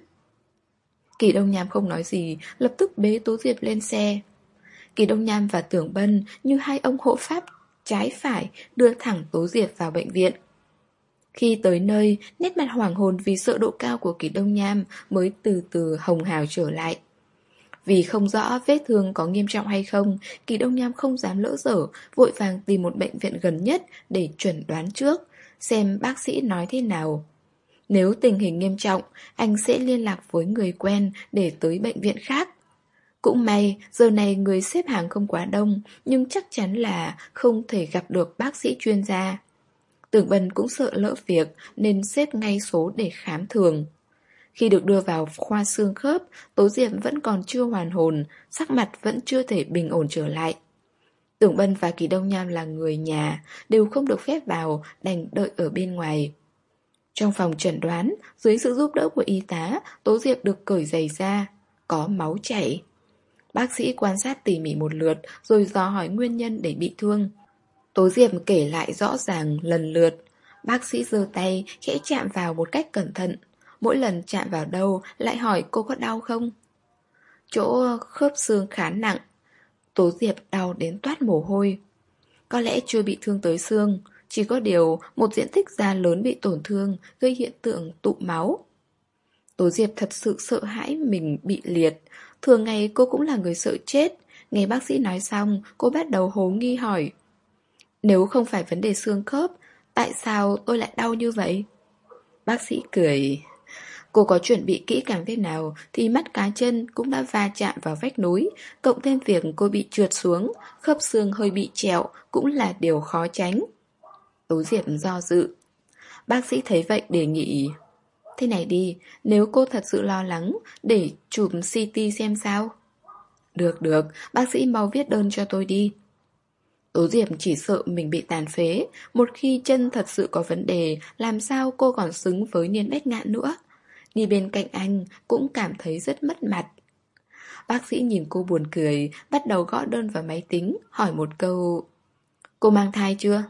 Kỷ Đông Nham không nói gì, lập tức bế Tố Diệp lên xe. Kỷ Đông Nham và Tưởng Bân như hai ông hộ pháp trái phải đưa thẳng Tố Diệp vào bệnh viện. Khi tới nơi, nét mặt hoảng hồn vì sợ độ cao của Kỳ Đông Nham mới từ từ hồng hào trở lại. Vì không rõ vết thương có nghiêm trọng hay không, Kỳ Đông Nham không dám lỡ dở, vội vàng tìm một bệnh viện gần nhất để chuẩn đoán trước, xem bác sĩ nói thế nào. Nếu tình hình nghiêm trọng, anh sẽ liên lạc với người quen để tới bệnh viện khác. Cũng may, giờ này người xếp hàng không quá đông, nhưng chắc chắn là không thể gặp được bác sĩ chuyên gia. Tưởng Bân cũng sợ lỡ việc nên xếp ngay số để khám thường. Khi được đưa vào khoa xương khớp, Tố Diệp vẫn còn chưa hoàn hồn, sắc mặt vẫn chưa thể bình ổn trở lại. Tưởng Bân và Kỳ Đông Nham là người nhà, đều không được phép vào, đành đợi ở bên ngoài. Trong phòng chẩn đoán, dưới sự giúp đỡ của y tá, Tố Diệp được cởi giày ra, có máu chảy. Bác sĩ quan sát tỉ mỉ một lượt rồi dò hỏi nguyên nhân để bị thương. Tố Diệp kể lại rõ ràng lần lượt. Bác sĩ giơ tay khẽ chạm vào một cách cẩn thận. Mỗi lần chạm vào đâu lại hỏi cô có đau không. Chỗ khớp xương khá nặng. Tố Diệp đau đến toát mồ hôi. Có lẽ chưa bị thương tới xương, chỉ có điều một diện tích da lớn bị tổn thương gây hiện tượng tụ máu. Tố Diệp thật sự sợ hãi mình bị liệt. Thường ngày cô cũng là người sợ chết. Nghe bác sĩ nói xong, cô bắt đầu hồ nghi hỏi: nếu không phải vấn đề xương khớp, tại sao tôi lại đau như vậy? Bác sĩ cười: cô có chuẩn bị kỹ càng thế nào thì mắt cá chân cũng đã va chạm vào vách núi, cộng thêm việc cô bị trượt xuống, khớp xương hơi bị trẹo cũng là điều khó tránh. Tố Diệp do dự. Bác sĩ thấy vậy đề nghị: thế này đi, nếu cô thật sự lo lắng, để chụp xê tê xem sao. Được được, bác sĩ mau viết đơn cho tôi đi. Tố Diệp chỉ sợ mình bị tàn phế. Một khi chân thật sự có vấn đề, làm sao cô còn xứng với Niên Bách Ngạn nữa. Đi bên cạnh anh cũng cảm thấy rất mất mặt. Bác sĩ nhìn cô buồn cười, bắt đầu gõ đơn vào máy tính, hỏi một câu: cô mang thai chưa?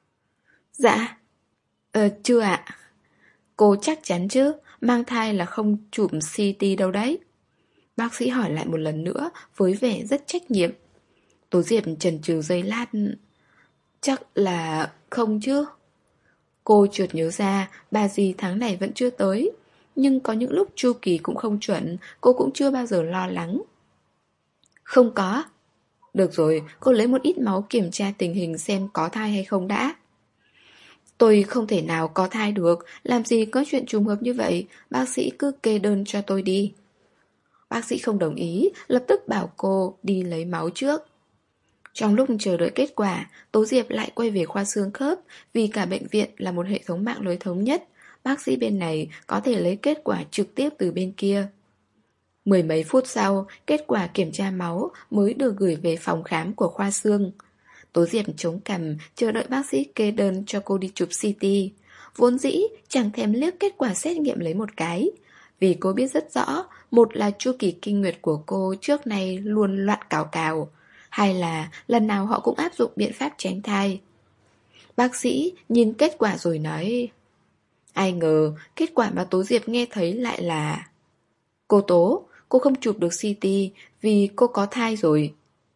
Dạ. Ờ, chưa ạ. Cô chắc chắn chứ, mang thai là không chụp xê tê đâu đấy. Bác sĩ hỏi lại một lần nữa với vẻ rất trách nhiệm. Tố Diệp chần chừ giây lát. Chắc là không chứ. Cô chợt nhớ ra bà dì tháng này vẫn chưa tới. Nhưng có những lúc chu kỳ cũng không chuẩn, cô cũng chưa bao giờ lo lắng. Không có. Được rồi, cô lấy một ít máu kiểm tra tình hình xem có thai hay không đã. Tôi không thể nào có thai được, làm gì có chuyện trùng hợp như vậy, bác sĩ cứ kê đơn cho tôi đi. Bác sĩ không đồng ý, lập tức bảo cô đi lấy máu trước. Trong lúc chờ đợi kết quả, Tố Diệp lại quay về khoa xương khớp. Vì cả bệnh viện là một hệ thống mạng lưới thống nhất, bác sĩ bên này có thể lấy kết quả trực tiếp từ bên kia. Mười mấy phút sau, kết quả kiểm tra máu mới được gửi về phòng khám của khoa xương. Tố Diệp chống cằm chờ đợi bác sĩ kê đơn cho cô đi chụp xê tê. Vốn dĩ chẳng thèm liếc kết quả xét nghiệm lấy một cái, vì cô biết rất rõ, một là chu kỳ kinh nguyệt của cô trước nay luôn loạn cào cào, hay là lần nào họ cũng áp dụng biện pháp tránh thai. Bác sĩ nhìn kết quả rồi nói: ai ngờ kết quả mà Tố Diệp nghe thấy lại là: cô Tố, cô không chụp được xê tê vì cô có thai rồi.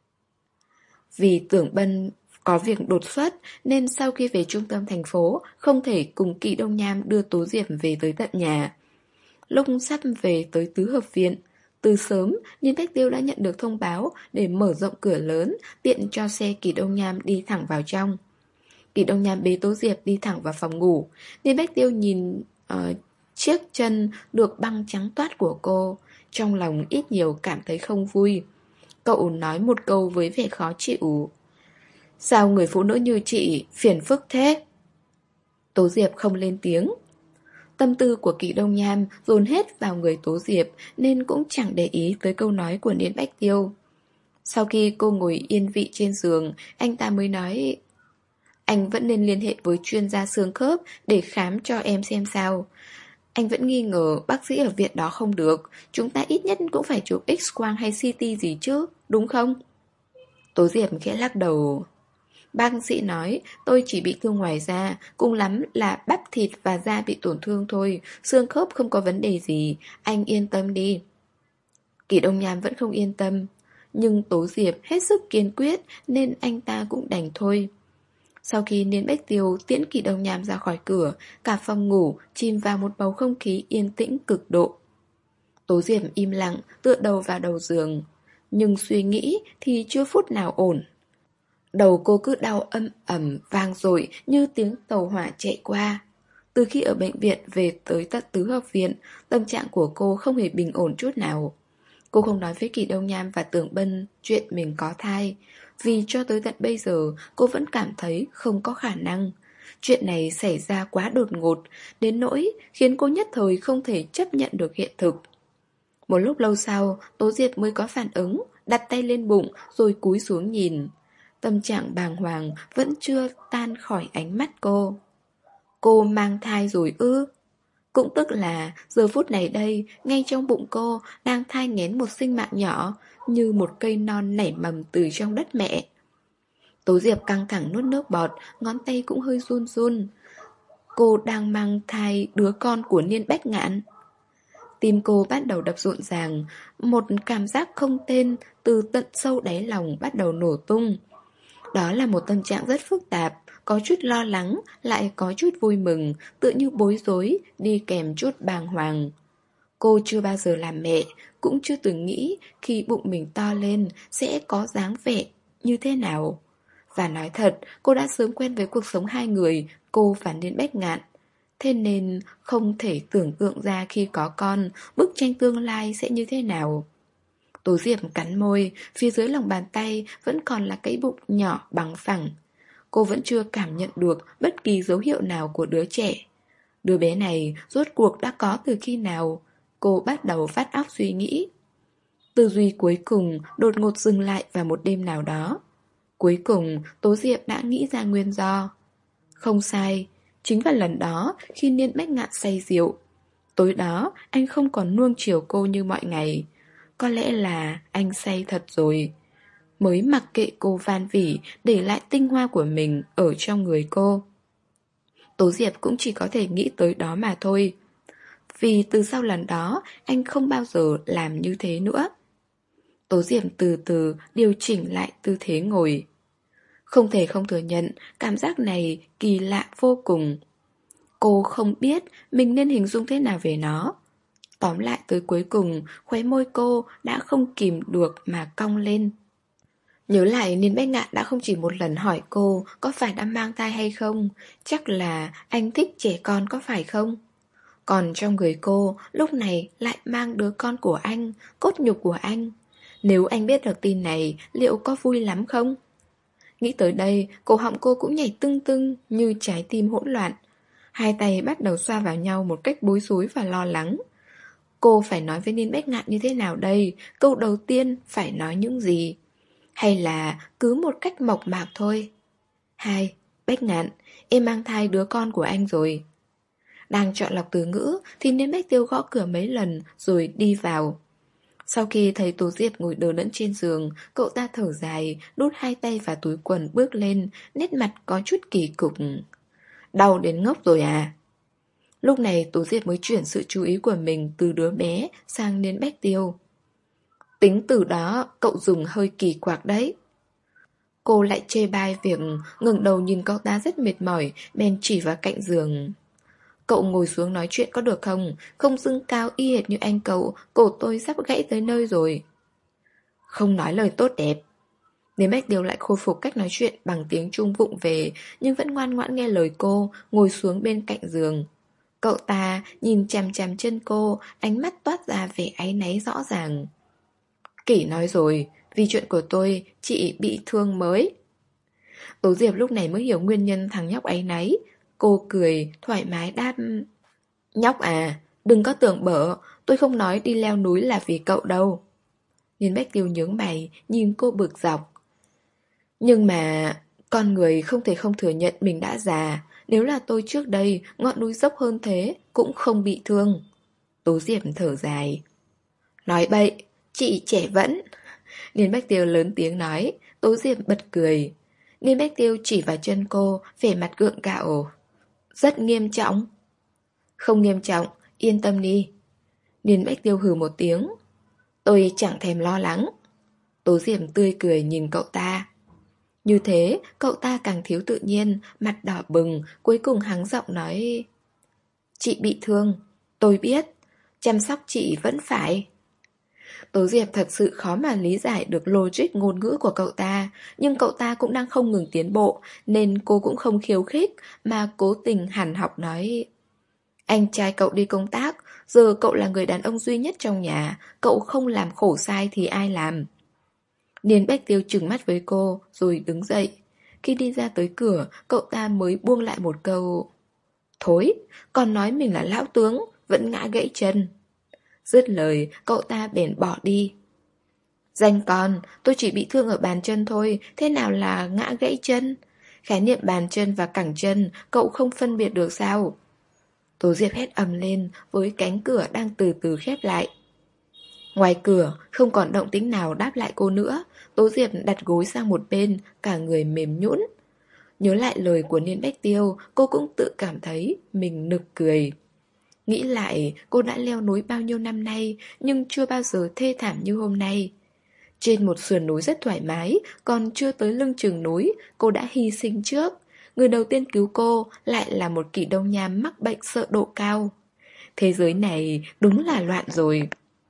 Vì Tưởng Bân có việc đột xuất nên sau khi về trung tâm thành phố không thể cùng Kỳ Đông Nham đưa Tố Diệp về tới tận nhà. Lúc sắp về tới tứ hợp viện, từ sớm Niên Bách Tiêu đã nhận được thông báo để mở rộng cửa lớn, tiện cho xe Kỳ Đông Nham đi thẳng vào trong. Kỳ Đông Nham bế Tố Diệp đi thẳng vào phòng ngủ. Niên Bách Tiêu nhìn uh, chiếc chân được băng trắng toát của cô, trong lòng ít nhiều cảm thấy không vui. Cậu nói một câu với vẻ khó chịu: sao người phụ nữ như chị phiền phức thế? Tố Diệp không lên tiếng. Tâm tư của Kỳ Đông Nham dồn hết vào người Tố Diệp nên cũng chẳng để ý tới câu nói của Niên Bách Tiêu. Sau khi cô ngồi yên vị trên giường, anh ta mới nói: anh vẫn nên liên hệ với chuyên gia xương khớp để khám cho em xem sao. Anh vẫn nghi ngờ bác sĩ ở viện đó không được, chúng ta ít nhất cũng phải chụp X-quang hay xê tê gì chứ, đúng không? Tố Diệp khẽ lắc đầu. Bác sĩ nói tôi chỉ bị thương ngoài da, cùng lắm là bắp thịt và da bị tổn thương thôi, xương khớp không có vấn đề gì, anh yên tâm đi. Kỳ Đông Nham vẫn không yên tâm, nhưng Tố Diệp hết sức kiên quyết nên anh ta cũng đành thôi. Sau khi Niên Bách Tiêu tiễn Kỳ Đông Nham ra khỏi cửa, cả phòng ngủ chìm vào một bầu không khí yên tĩnh cực độ. Tố Diệp im lặng tựa đầu vào đầu giường, nhưng suy nghĩ thì chưa phút nào ổn. Đầu cô cứ đau âm ầm vang dội như tiếng tàu hỏa chạy qua. Từ khi ở bệnh viện về tới tận tứ hợp viện, tâm trạng của cô không hề bình ổn chút nào. Cô không nói với Kỳ Đông Nham và Tưởng Bân chuyện mình có thai, vì cho tới tận bây giờ cô vẫn cảm thấy không có khả năng. Chuyện này xảy ra quá đột ngột, đến nỗi khiến cô nhất thời không thể chấp nhận được hiện thực. Một lúc lâu sau, Tố Diệp mới có phản ứng, đặt tay lên bụng rồi cúi xuống nhìn. Tâm trạng bàng hoàng vẫn chưa tan khỏi ánh mắt cô. Cô mang thai rồi ư? Cũng tức là giờ phút này đây, ngay trong bụng cô đang thai nghén một sinh mạng nhỏ, như một cây non nảy mầm từ trong đất mẹ. Tố Diệp căng thẳng nuốt nước bọt, ngón tay cũng hơi run run. Cô đang mang thai đứa con của Niên Bách Ngạn. Tim cô bắt đầu đập rộn ràng, một cảm giác không tên từ tận sâu đáy lòng bắt đầu nổ tung. Đó là một tâm trạng rất phức tạp, có chút lo lắng, lại có chút vui mừng, tự như bối rối, đi kèm chút bàng hoàng. Cô chưa bao giờ làm mẹ, cũng chưa từng nghĩ khi bụng mình to lên sẽ có dáng vẻ như thế nào. Và nói thật, cô đã sớm quen với cuộc sống hai người, cô và Niên Bách Ngạn. Thế nên không thể tưởng tượng ra khi có con, bức tranh tương lai sẽ như thế nào. Tố Diệp cắn môi, phía dưới lòng bàn tay vẫn còn là cái bụng nhỏ bằng phẳng. Cô vẫn chưa cảm nhận được bất kỳ dấu hiệu nào của đứa trẻ. Đứa bé này rốt cuộc đã có từ khi nào? Cô bắt đầu vắt óc suy nghĩ. Tư duy cuối cùng đột ngột dừng lại vào một đêm nào đó. Cuối cùng Tố Diệp đã nghĩ ra nguyên do. Không sai, chính vào lần đó khi Niên Bách Ngạn say rượu. Tối đó anh không còn nuông chiều cô như mọi ngày. Có lẽ là anh say thật rồi, mới mặc kệ cô van vỉ, để lại tinh hoa của mình ở trong người cô. Tố Diệp cũng chỉ có thể nghĩ tới đó mà thôi. Vì từ sau lần đó, anh không bao giờ làm như thế nữa. Tố Diệp từ từ điều chỉnh lại tư thế ngồi. Không thể không thừa nhận, cảm giác này kỳ lạ vô cùng. Cô không biết mình nên hình dung thế nào về nó. Tóm lại tới cuối cùng, khóe môi cô đã không kìm được mà cong lên. Nhớ lại Niên Bách Ngạn đã không chỉ một lần hỏi cô có phải đã mang thai hay không, chắc là anh thích trẻ con có phải không? Còn trong người cô, lúc này lại mang đứa con của anh, cốt nhục của anh. Nếu anh biết được tin này, liệu có vui lắm không? Nghĩ tới đây, cổ họng cô cũng nhảy tưng tưng như trái tim hỗn loạn. Hai tay bắt đầu xoa vào nhau một cách bối rối và lo lắng. Cô phải nói với Niên Bách Ngạn như thế nào đây? Câu đầu tiên phải nói những gì? Hay là cứ một cách mộc mạc thôi? Hai, Bách Ngạn, em mang thai đứa con của anh rồi. Đang chọn lọc từ ngữ thì Niên Bách Tiêu gõ cửa mấy lần rồi đi vào. Sau khi thấy Tố Diệp ngồi đờ đẫn trên giường, cậu ta thở dài, đút hai tay vào túi quần bước lên, nét mặt có chút kỳ cục. Đau đến ngốc rồi à? Lúc này Tố Diệp mới chuyển sự chú ý của mình từ đứa bé sang Niên Bách Tiêu. Tính từ đó cậu dùng hơi kỳ quặc đấy. Cô lại chê bai việc ngẩng đầu nhìn cậu ta rất mệt mỏi, bèn chỉ vào cạnh giường. Cậu ngồi xuống nói chuyện có được không? Không dưng cao y hệt như anh cậu, cổ tôi sắp gãy tới nơi rồi. Không nói lời tốt đẹp. Niên Bách Tiêu lại khôi phục cách nói chuyện bằng tiếng Trung vụng về, nhưng vẫn ngoan ngoãn nghe lời cô, ngồi xuống bên cạnh giường. Cậu ta nhìn chằm chằm chân cô, ánh mắt toát ra vẻ áy náy rõ ràng. Kỷ nói rồi, vì chuyện của tôi, chị bị thương mới. Tố Diệp lúc này mới hiểu nguyên nhân thằng nhóc áy náy. Cô cười, thoải mái đáp. Nhóc à, đừng có tưởng bở, tôi không nói đi leo núi là vì cậu đâu. Niên Bách Tiêu nhướng mày, nhìn cô bực dọc. Nhưng mà, con người không thể không thừa nhận mình đã già. Nếu là tôi trước đây, ngọn núi dốc hơn thế, cũng không bị thương. Tố Diệp thở dài. Nói bậy, chị trẻ vẫn. Niên Bách Tiêu lớn tiếng nói. Tố Diệp bật cười. Niên Bách Tiêu chỉ vào chân cô, vẻ mặt gượng gạo. Rất nghiêm trọng. Không nghiêm trọng, yên tâm đi. Niên Bách Tiêu hừ một tiếng. Tôi chẳng thèm lo lắng. Tố Diệp tươi cười nhìn cậu ta. Như thế, cậu ta càng thiếu tự nhiên, mặt đỏ bừng, cuối cùng hắng giọng nói: Chị bị thương, tôi biết, chăm sóc chị vẫn phải. Tố Diệp thật sự khó mà lý giải được logic ngôn ngữ của cậu ta, nhưng cậu ta cũng đang không ngừng tiến bộ, nên cô cũng không khiêu khích, mà cố tình hằn học nói: Anh trai cậu đi công tác, giờ cậu là người đàn ông duy nhất trong nhà, cậu không làm khổ sai thì ai làm? Niên Bách Tiêu trừng mắt với cô, rồi đứng dậy. Khi đi ra tới cửa, cậu ta mới buông lại một câu: Thối, còn nói mình là lão tướng, vẫn ngã gãy chân. Dứt lời, cậu ta bèn bỏ đi. Danh con, tôi chỉ bị thương ở bàn chân thôi, thế nào là ngã gãy chân? Khái niệm bàn chân và cẳng chân, cậu không phân biệt được sao? Tố Diệp hét ầm lên với cánh cửa đang từ từ khép lại. Ngoài cửa, không còn động tĩnh nào đáp lại cô nữa. Tố Diệp đặt gối sang một bên, cả người mềm nhũn. Nhớ lại lời của Niên Bách Tiêu, cô cũng tự cảm thấy mình nực cười. Nghĩ lại, cô đã leo núi bao nhiêu năm nay, nhưng chưa bao giờ thê thảm như hôm nay. Trên một sườn núi rất thoải mái, còn chưa tới lưng chừng núi, cô đã hy sinh trước. Người đầu tiên cứu cô lại là một kỷ đông nham mắc bệnh sợ độ cao. Thế giới này đúng là loạn rồi.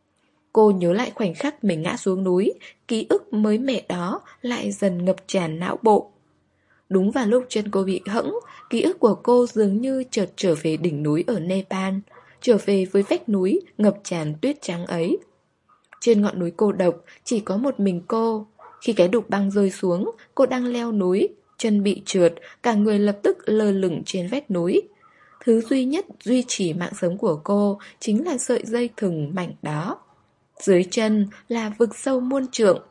Cô nhớ lại khoảnh khắc mình ngã xuống núi, ký ức mới mẻ đó lại dần ngập tràn não bộ. Đúng vào lúc chân cô bị hẫng, ký ức của cô dường như chợt trở về đỉnh núi ở Nepal, trở về với vách núi ngập tràn tuyết trắng ấy. Trên ngọn núi cô độc chỉ có một mình cô. Khi cái đục băng rơi xuống, cô đang leo núi, chân bị trượt, cả người lập tức lơ lửng trên vách núi. Thứ duy nhất duy trì mạng sống của cô chính là sợi dây thừng mảnh đó. Dưới chân là vực sâu muôn trượng.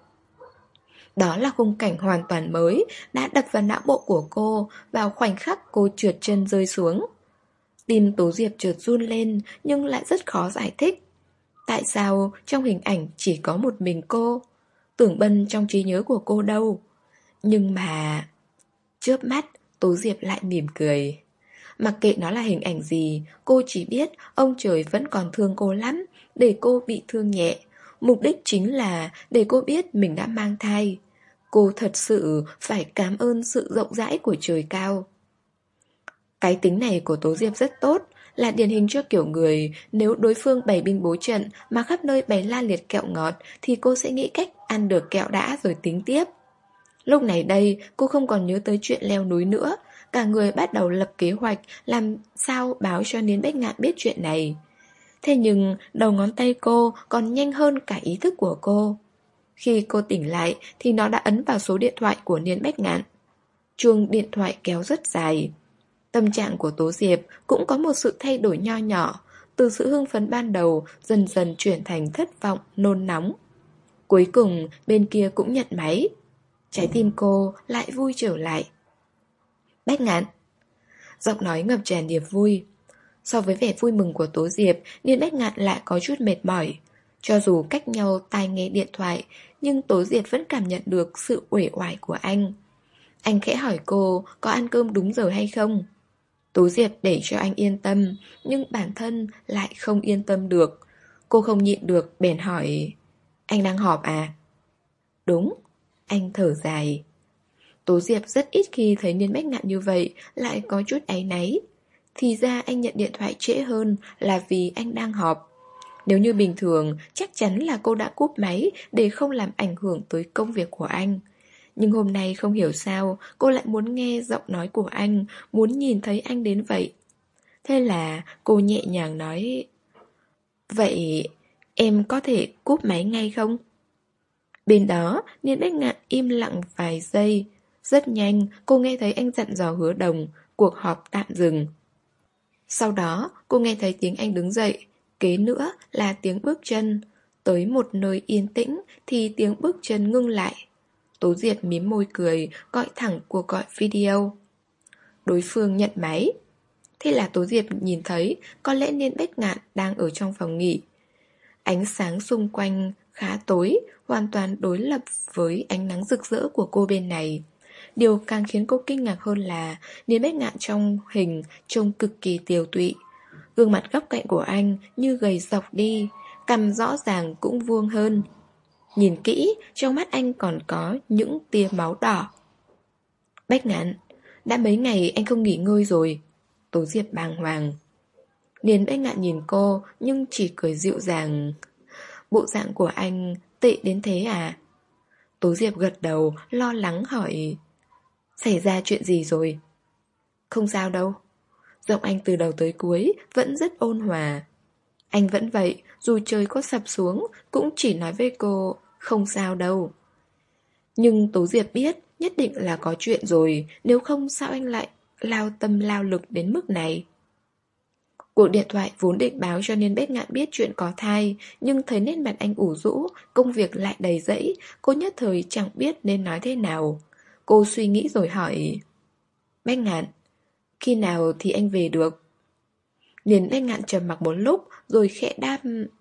Đó là khung cảnh hoàn toàn mới đã đập vào não bộ của cô vào khoảnh khắc cô trượt chân rơi xuống. Tim Tố Diệp chợt run lên nhưng lại rất khó giải thích. Tại sao trong hình ảnh chỉ có một mình cô? Tưởng Bân trong trí nhớ của cô đâu? Nhưng mà... Chớp mắt, Tố Diệp lại mỉm cười. Mặc kệ nó là hình ảnh gì, cô chỉ biết ông trời vẫn còn thương cô lắm, để cô bị thương nhẹ. Mục đích chính là để cô biết mình đã mang thai. Cô thật sự phải cảm ơn sự rộng rãi của trời cao. Cái tính này của Tố Diệp rất tốt, là điển hình cho kiểu người nếu đối phương bày binh bố trận mà khắp nơi bày la liệt kẹo ngọt thì cô sẽ nghĩ cách ăn được kẹo đã rồi tính tiếp. Lúc này đây, cô không còn nhớ tới chuyện leo núi nữa, cả người bắt đầu lập kế hoạch làm sao báo cho Niên Bách Ngạn biết chuyện này. Thế nhưng đầu ngón tay cô còn nhanh hơn cả ý thức của cô. Khi cô tỉnh lại thì nó đã ấn vào số điện thoại của Niên Bách Ngạn. Chuông điện thoại kéo rất dài. Tâm trạng của Tố Diệp cũng có một sự thay đổi nho nhỏ, từ sự hưng phấn ban đầu dần dần chuyển thành thất vọng, nôn nóng. Cuối cùng bên kia cũng nhận máy. Trái tim cô lại vui trở lại. Bách Ngạn. Giọng nói ngập tràn niềm vui. So với vẻ vui mừng của Tố Diệp, Niên Bách Ngạn lại có chút mệt mỏi. Cho dù cách nhau tai nghe điện thoại, nhưng Tố Diệp vẫn cảm nhận được sự uể oải của anh. Anh khẽ hỏi cô có ăn cơm đúng giờ hay không. Tố Diệp để cho anh yên tâm, nhưng bản thân lại không yên tâm được. Cô không nhịn được bèn hỏi: Anh đang họp à? Đúng. Anh thở dài. Tố Diệp rất ít khi thấy Niên Bách Ngạn như vậy, lại có chút áy náy. Thì ra anh nhận điện thoại trễ hơn là vì anh đang họp. Nếu như bình thường, chắc chắn là cô đã cúp máy để không làm ảnh hưởng tới công việc của anh. Nhưng hôm nay không hiểu sao, cô lại muốn nghe giọng nói của anh, muốn nhìn thấy anh đến vậy. Thế là cô nhẹ nhàng nói: Vậy em có thể cúp máy ngay không? Bên đó, Niên Bách Ngạn im lặng vài giây. Rất nhanh, cô nghe thấy anh dặn dò Hứa Đồng, cuộc họp tạm dừng. Sau đó, cô nghe thấy tiếng anh đứng dậy, kế nữa là tiếng bước chân. Tới một nơi yên tĩnh thì tiếng bước chân ngưng lại. Tố Diệp mím môi cười, gọi thẳng cuộc gọi video. Đối phương nhận máy. Thế là Tố Diệp nhìn thấy có lẽ Niên Bách Ngạn đang ở trong phòng nghỉ. Ánh sáng xung quanh khá tối, hoàn toàn đối lập với ánh nắng rực rỡ của cô bên này. Điều càng khiến cô kinh ngạc hơn là Niên Bách Ngạn trong hình trông cực kỳ tiều tụy. Gương mặt góc cạnh của anh như gầy dọc đi, cằm rõ ràng cũng vuông hơn. Nhìn kỹ, trong mắt anh còn có những tia máu đỏ. Bách Ngạn, đã mấy ngày anh không nghỉ ngơi rồi. Tố Diệp bàng hoàng. Niên Bách Ngạn nhìn cô nhưng chỉ cười dịu dàng. Bộ dạng của anh tệ đến thế à? Tố Diệp gật đầu, lo lắng hỏi. Xảy ra chuyện gì rồi? Không sao đâu. Giọng anh từ đầu tới cuối vẫn rất ôn hòa. Anh vẫn vậy, dù trời có sập xuống cũng chỉ nói với cô không sao đâu. Nhưng Tố Diệp biết nhất định là có chuyện rồi, nếu không sao anh lại lao tâm lao lực đến mức này. Cuộc điện thoại vốn định báo cho Niên Bách Ngạn biết chuyện có thai, nhưng thấy nét mặt anh ủ rũ, công việc lại đầy rẫy, cô nhất thời chẳng biết nên nói thế nào. Cô suy nghĩ rồi hỏi. Bách Ngạn, khi nào thì anh về được? Niên Bách Ngạn trầm mặc một lúc rồi khẽ đáp.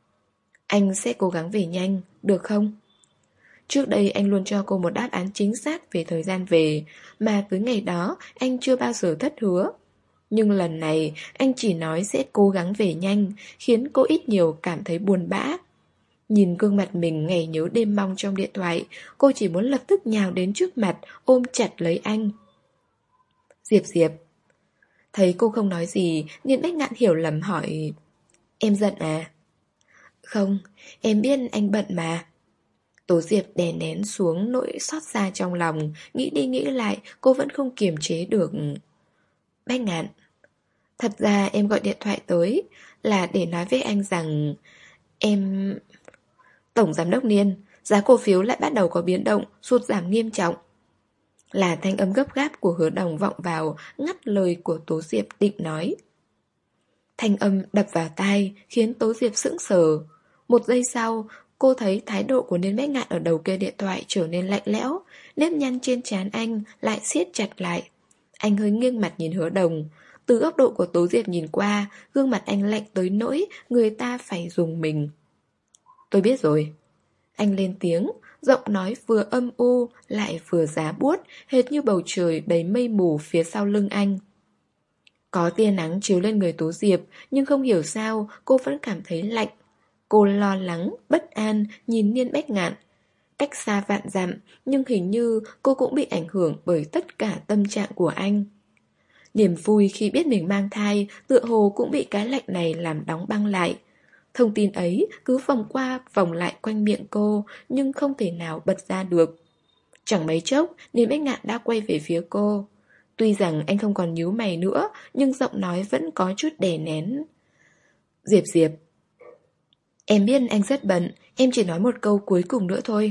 Anh sẽ cố gắng về nhanh, được không? Trước đây anh luôn cho cô một đáp án chính xác về thời gian về, mà tới ngày đó anh chưa bao giờ thất hứa. Nhưng lần này anh chỉ nói sẽ cố gắng về nhanh, khiến cô ít nhiều cảm thấy buồn bã. Nhìn gương mặt mình ngày nhớ đêm mong trong điện thoại, cô chỉ muốn lập tức nhào đến trước mặt, ôm chặt lấy anh. Diệp Diệp. Thấy cô không nói gì, Niên Bách Ngạn hiểu lầm hỏi. Em giận à? Không, em biết anh bận mà. Tố Diệp đè nén xuống nỗi xót xa trong lòng, nghĩ đi nghĩ lại, cô vẫn không kiềm chế được. Bách Ngạn, thật ra em gọi điện thoại tới là để nói với anh rằng em... Tổng giám đốc Niên, giá cổ phiếu lại bắt đầu có biến động, sụt giảm nghiêm trọng. Là thanh âm gấp gáp của Hứa Đồng vọng vào, ngắt lời của Tố Diệp định nói. Thanh âm đập vào tai, khiến Tố Diệp sững sờ. Một giây sau, cô thấy thái độ của Niên Bách Ngạn ở đầu kia điện thoại trở nên lạnh lẽo, nếp nhăn trên trán anh lại siết chặt lại. Anh hơi nghiêng mặt nhìn Hứa Đồng. Từ góc độ của Tố Diệp nhìn qua, gương mặt anh lạnh tới nỗi người ta phải dùng mình. Tôi biết rồi. Anh lên tiếng, giọng nói vừa âm u lại vừa giá buốt, hệt như bầu trời đầy mây mù phía sau lưng anh. Có tia nắng chiếu lên người Tố Diệp, nhưng không hiểu sao cô vẫn cảm thấy lạnh. Cô lo lắng, bất an nhìn Niên Bách Ngạn. Cách xa vạn dặm, nhưng hình như cô cũng bị ảnh hưởng bởi tất cả tâm trạng của anh. Niềm vui khi biết mình mang thai tựa hồ cũng bị cái lạnh này làm đóng băng lại. Thông tin ấy cứ vòng qua vòng lại quanh miệng cô, nhưng không thể nào bật ra được. Chẳng mấy chốc, Niên Bách Ngạn đã quay về phía cô. Tuy rằng anh không còn nhíu mày nữa, nhưng giọng nói vẫn có chút đè nén. Diệp Diệp, em biết anh rất bận, em chỉ nói một câu cuối cùng nữa thôi.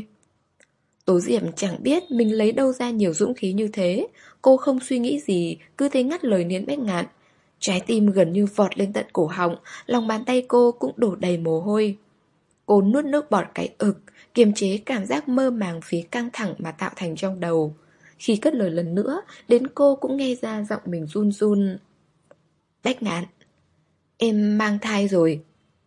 Tố Diệp chẳng biết mình lấy đâu ra nhiều dũng khí như thế. Cô không suy nghĩ gì, cứ thế ngắt lời Niên Bách Ngạn. Trái tim gần như vọt lên tận cổ họng, lòng bàn tay cô cũng đổ đầy mồ hôi. Cô nuốt nước bọt cái ực, kiềm chế cảm giác mơ màng phía căng thẳng mà tạo thành trong đầu. Khi cất lời lần nữa, đến cô cũng nghe ra giọng mình run run. Bách Ngạn, em mang thai rồi.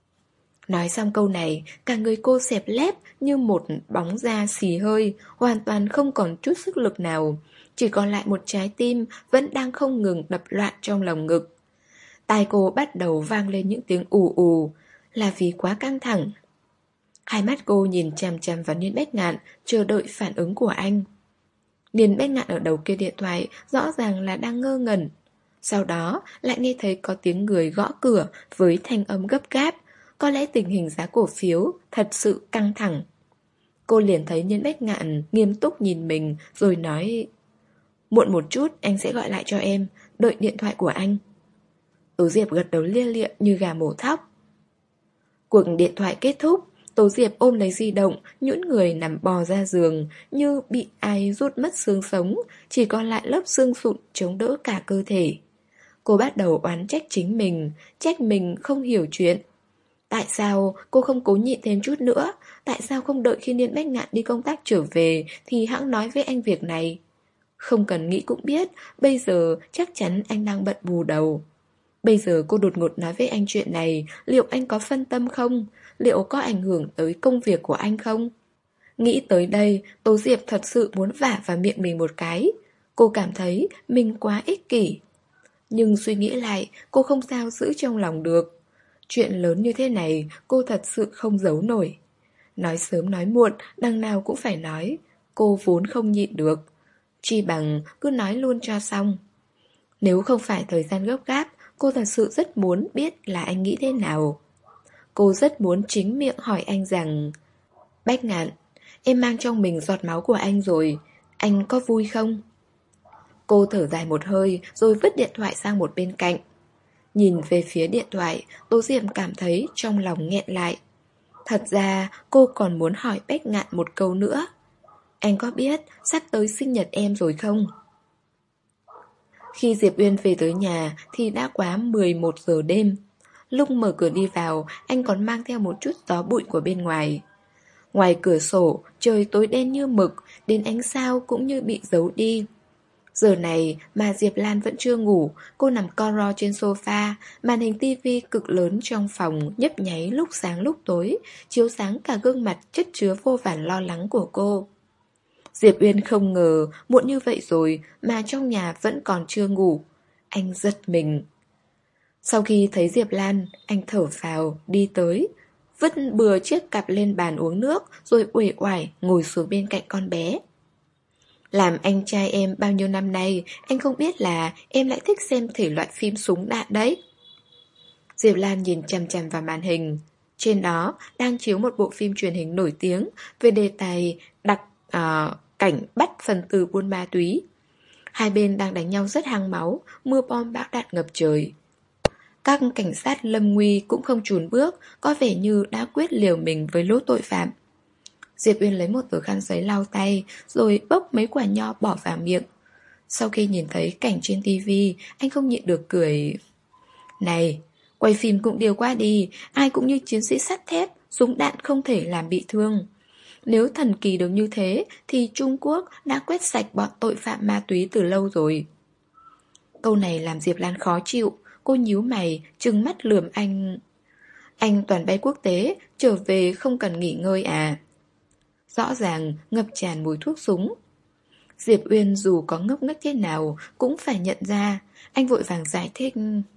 Nói xong câu này, cả người cô xẹp lép như một bóng da xì hơi, hoàn toàn không còn chút sức lực nào. Chỉ còn lại một trái tim vẫn đang không ngừng đập loạn trong lồng ngực. Tai cô bắt đầu vang lên những tiếng ù ù, là vì quá căng thẳng. Hai mắt cô nhìn chằm chằm vào Niên Bách Ngạn, chờ đợi phản ứng của anh. Niên Bách Ngạn ở đầu kia điện thoại rõ ràng là đang ngơ ngẩn. Sau đó lại nghe thấy có tiếng người gõ cửa với thanh âm gấp gáp. Có lẽ tình hình giá cổ phiếu thật sự căng thẳng. Cô liền thấy Niên Bách Ngạn nghiêm túc nhìn mình rồi nói: Muộn một chút anh sẽ gọi lại cho em, đợi điện thoại của anh. Tố Diệp gật đầu lia lịa như gà mổ thóc. Cuộc điện thoại kết thúc, Tố Diệp ôm lấy di động, nhũn người nằm bò ra giường, như bị ai rút mất xương sống, chỉ còn lại lớp xương sụn chống đỡ cả cơ thể. Cô bắt đầu oán trách chính mình, trách mình không hiểu chuyện. Tại sao cô không cố nhịn thêm chút nữa? Tại sao không đợi khi Niên Bách Ngạn đi công tác trở về thì hẵng nói với anh việc này? Không cần nghĩ cũng biết, bây giờ chắc chắn anh đang bận bù đầu. Bây giờ cô đột ngột nói với anh chuyện này, liệu anh có phân tâm không? Liệu có ảnh hưởng tới công việc của anh không? Nghĩ tới đây, Tố Diệp thật sự muốn vả vào miệng mình một cái. Cô cảm thấy mình quá ích kỷ. Nhưng suy nghĩ lại, cô không sao giữ trong lòng được. Chuyện lớn như thế này, cô thật sự không giấu nổi. Nói sớm nói muộn, đằng nào cũng phải nói. Cô vốn không nhịn được. Chi bằng cứ nói luôn cho xong. Nếu không phải thời gian gấp gáp, cô thật sự rất muốn biết là anh nghĩ thế nào. Cô rất muốn chính miệng hỏi anh rằng: Bách Ngạn, em mang trong mình giọt máu của anh rồi, anh có vui không? Cô thở dài một hơi rồi vứt điện thoại sang một bên cạnh. Nhìn về phía điện thoại, Tố Diệm cảm thấy trong lòng nghẹn lại. Thật ra cô còn muốn hỏi Bách Ngạn một câu nữa. Anh có biết sắp tới sinh nhật em rồi không? Khi Diệp Uyên về tới nhà thì đã quá mười một giờ đêm. Lúc mở cửa đi vào, anh còn mang theo một chút gió bụi của bên ngoài. Ngoài cửa sổ, trời tối đen như mực, đến ánh sao cũng như bị giấu đi. Giờ này mà Diệp Lan vẫn chưa ngủ, cô nằm co ro trên sofa, màn hình tivi cực lớn trong phòng nhấp nháy lúc sáng lúc tối, chiếu sáng cả gương mặt chất chứa vô vàn lo lắng của cô. Diệp Uyên không ngờ muộn như vậy rồi mà trong nhà vẫn còn chưa ngủ. Anh giật mình. Sau khi thấy Diệp Lan, anh thở phào, đi tới, vứt bừa chiếc cặp lên bàn uống nước, rồi uể oải ngồi xuống bên cạnh con bé. Làm anh trai em bao nhiêu năm nay, anh không biết là em lại thích xem thể loại phim súng đạn đấy. Diệp Lan nhìn chằm chằm vào màn hình. Trên đó đang chiếu một bộ phim truyền hình nổi tiếng về đề tài đặc uh, cảnh bắt phần tử buôn ma túy. Hai bên đang đánh nhau rất hăng máu, mưa bom bão đạn ngập trời. Các cảnh sát lâm nguy cũng không chùn bước, có vẻ như đã quyết liều mình với lũ tội phạm. Diệp Uyên lấy một tờ khăn giấy lau tay, rồi bốc mấy quả nho bỏ vào miệng. Sau khi nhìn thấy cảnh trên tivi, anh không nhịn được cười. Này, quay phim cũng điều qua đi, ai cũng như chiến sĩ sắt thép, súng đạn không thể làm bị thương. Nếu thần kỳ được như thế, thì Trung Quốc đã quét sạch bọn tội phạm ma túy từ lâu rồi. Câu này làm Diệp Lan khó chịu, cô nhíu mày, trừng mắt lườm anh. Anh toàn bay quốc tế, trở về không cần nghỉ ngơi à? Rõ ràng ngập tràn mùi thuốc súng. Diệp Uyên dù có ngốc nghếch thế nào cũng phải nhận ra. Anh vội vàng giải thích.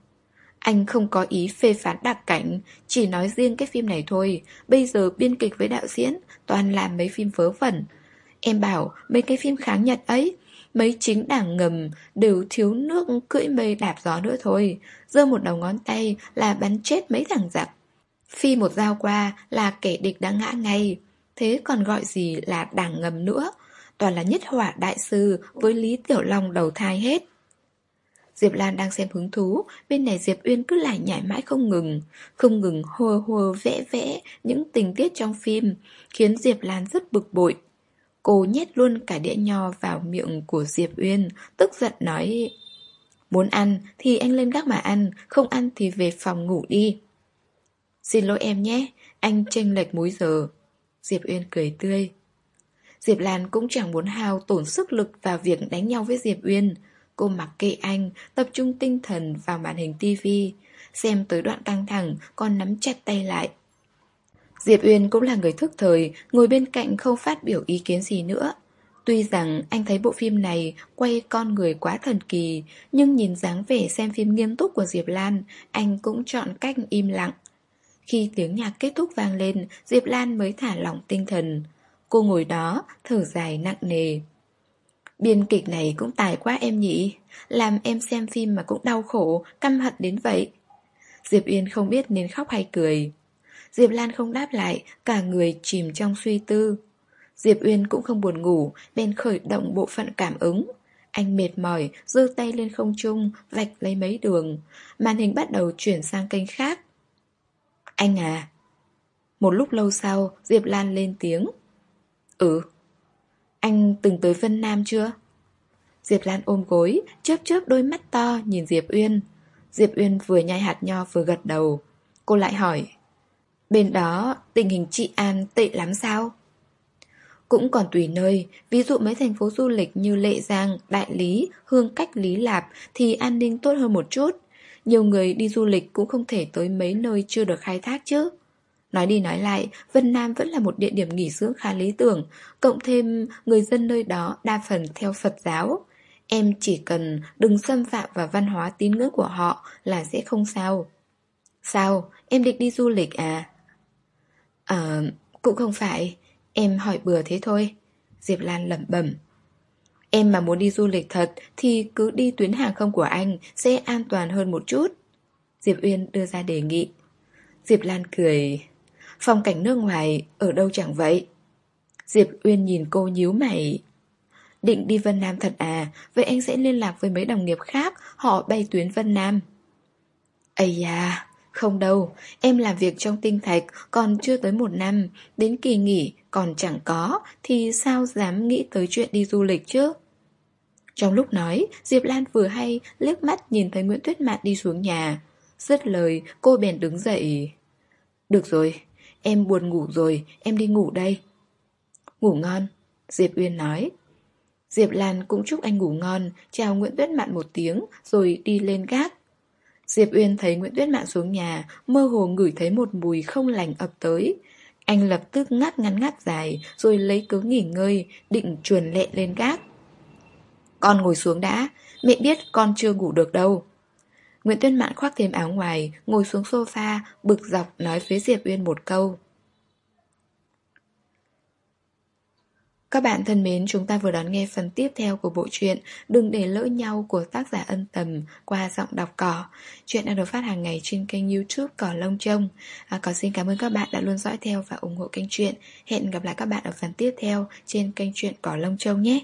Anh không có ý phê phán đặc cảnh, chỉ nói riêng cái phim này thôi. Bây giờ biên kịch với đạo diễn toàn làm mấy phim vớ vẩn. Em bảo mấy cái phim kháng Nhật ấy, mấy chính đảng ngầm đều thiếu nước cưỡi mây đạp gió nữa thôi. Giơ một đầu ngón tay là bắn chết mấy thằng giặc. Phi một dao qua là kẻ địch đã ngã ngay. Thế còn gọi gì là đảng ngầm nữa? Toàn là nhất hỏa đại sư với Lý Tiểu Long đầu thai hết. Diệp Lan đang xem hứng thú, bên này Diệp Uyên cứ lải nhải mãi không ngừng, không ngừng hùa hùa vẽ vẽ những tình tiết trong phim, khiến Diệp Lan rất bực bội. Cô nhét luôn cả đĩa nho vào miệng của Diệp Uyên, tức giận nói: Muốn ăn thì anh lên gác mà ăn, không ăn thì về phòng ngủ đi. Xin lỗi em nhé, anh chênh lệch múi giờ. Diệp Uyên cười tươi. Diệp Lan cũng chẳng muốn hao tổn sức lực vào việc đánh nhau với Diệp Uyên. Cô mặc kệ anh, tập trung tinh thần vào màn hình tivi, xem tới đoạn căng thẳng còn nắm chặt tay lại. Diệp Uyên cũng là người thức thời, ngồi bên cạnh không phát biểu ý kiến gì nữa. Tuy rằng anh thấy bộ phim này quay con người quá thần kỳ, nhưng nhìn dáng vẻ xem phim nghiêm túc của Diệp Lan, anh cũng chọn cách im lặng. Khi tiếng nhạc kết thúc vang lên, Diệp Lan mới thả lỏng tinh thần. Cô ngồi đó, thở dài nặng nề. Biên kịch này cũng tài quá em nhỉ, làm em xem phim mà cũng đau khổ, căm hận đến vậy. Diệp Uyên không biết nên khóc hay cười. Diệp Lan không đáp lại, cả người chìm trong suy tư. Diệp Uyên cũng không buồn ngủ, bèn khởi động bộ phận cảm ứng. Anh mệt mỏi, giơ tay lên không trung, vạch lấy mấy đường. Màn hình bắt đầu chuyển sang kênh khác. Anh à? Một lúc lâu sau, Diệp Lan lên tiếng. Ừ. Anh từng tới Vân Nam chưa? Diệp Lan ôm gối, chớp chớp đôi mắt to nhìn Diệp Uyên. Diệp Uyên vừa nhai hạt nho vừa gật đầu. Cô lại hỏi, bên đó tình hình trị an tệ lắm sao? Cũng còn tùy nơi, ví dụ mấy thành phố du lịch như Lệ Giang, Đại Lý, Hương Cách, Lý Lạp thì an ninh tốt hơn một chút. Nhiều người đi du lịch cũng không thể tới mấy nơi chưa được khai thác chứ. Nói đi nói lại, Vân Nam vẫn là một địa điểm nghỉ dưỡng khá lý tưởng, cộng thêm người dân nơi đó đa phần theo Phật giáo. Em chỉ cần đừng xâm phạm vào văn hóa tín ngưỡng của họ là sẽ không sao. Sao? Em định đi du lịch à? Ờ, cũng không phải. Em hỏi bừa thế thôi. Diệp Lan lẩm bẩm. Em mà muốn đi du lịch thật thì cứ đi tuyến hàng không của anh, sẽ an toàn hơn một chút. Diệp Uyên đưa ra đề nghị. Diệp Lan cười. Phong cảnh nước ngoài ở đâu chẳng vậy? Diệp Uyên nhìn cô nhíu mày. Định đi Vân Nam thật à? Vậy anh sẽ liên lạc với mấy đồng nghiệp khác, họ bay tuyến Vân Nam. Ây da, không đâu, em làm việc trong tinh thạch còn chưa tới một năm, đến kỳ nghỉ còn chẳng có, thì sao dám nghĩ tới chuyện đi du lịch chứ? Trong lúc nói, Diệp Lan vừa hay liếc mắt nhìn thấy Nguyễn Tuyết Mạn đi xuống nhà. Dứt lời, cô bèn đứng dậy. Được rồi, em buồn ngủ rồi, em đi ngủ đây. Ngủ ngon, Diệp Uyên nói. Diệp Lan cũng chúc anh ngủ ngon, chào Nguyễn Tuyết Mạn một tiếng, rồi đi lên gác. Diệp Uyên thấy Nguyễn Tuyết Mạn xuống nhà, mơ hồ ngửi thấy một mùi không lành ập tới. Anh lập tức ngáp ngắn ngáp dài, rồi lấy cớ nghỉ ngơi, định chuồn lẹ lên gác. Con ngồi xuống đã, mẹ biết con chưa ngủ được đâu. Nguyễn Tuyết Mạn khoác thêm áo ngoài, ngồi xuống sofa, bực dọc nói với Diệp Uyên một câu. Các bạn thân mến, chúng ta vừa đón nghe phần tiếp theo của bộ truyện Đừng để lỡ nhau của tác giả Ân Tầm qua giọng đọc Cỏ. Chuyện đang được phát hàng ngày trên kênh YouTube Cỏ Lông Trông. À, Cỏ xin cảm ơn các bạn đã luôn dõi theo và ủng hộ kênh truyện. Hẹn gặp lại các bạn ở phần tiếp theo trên kênh truyện Cỏ Lông Trông nhé.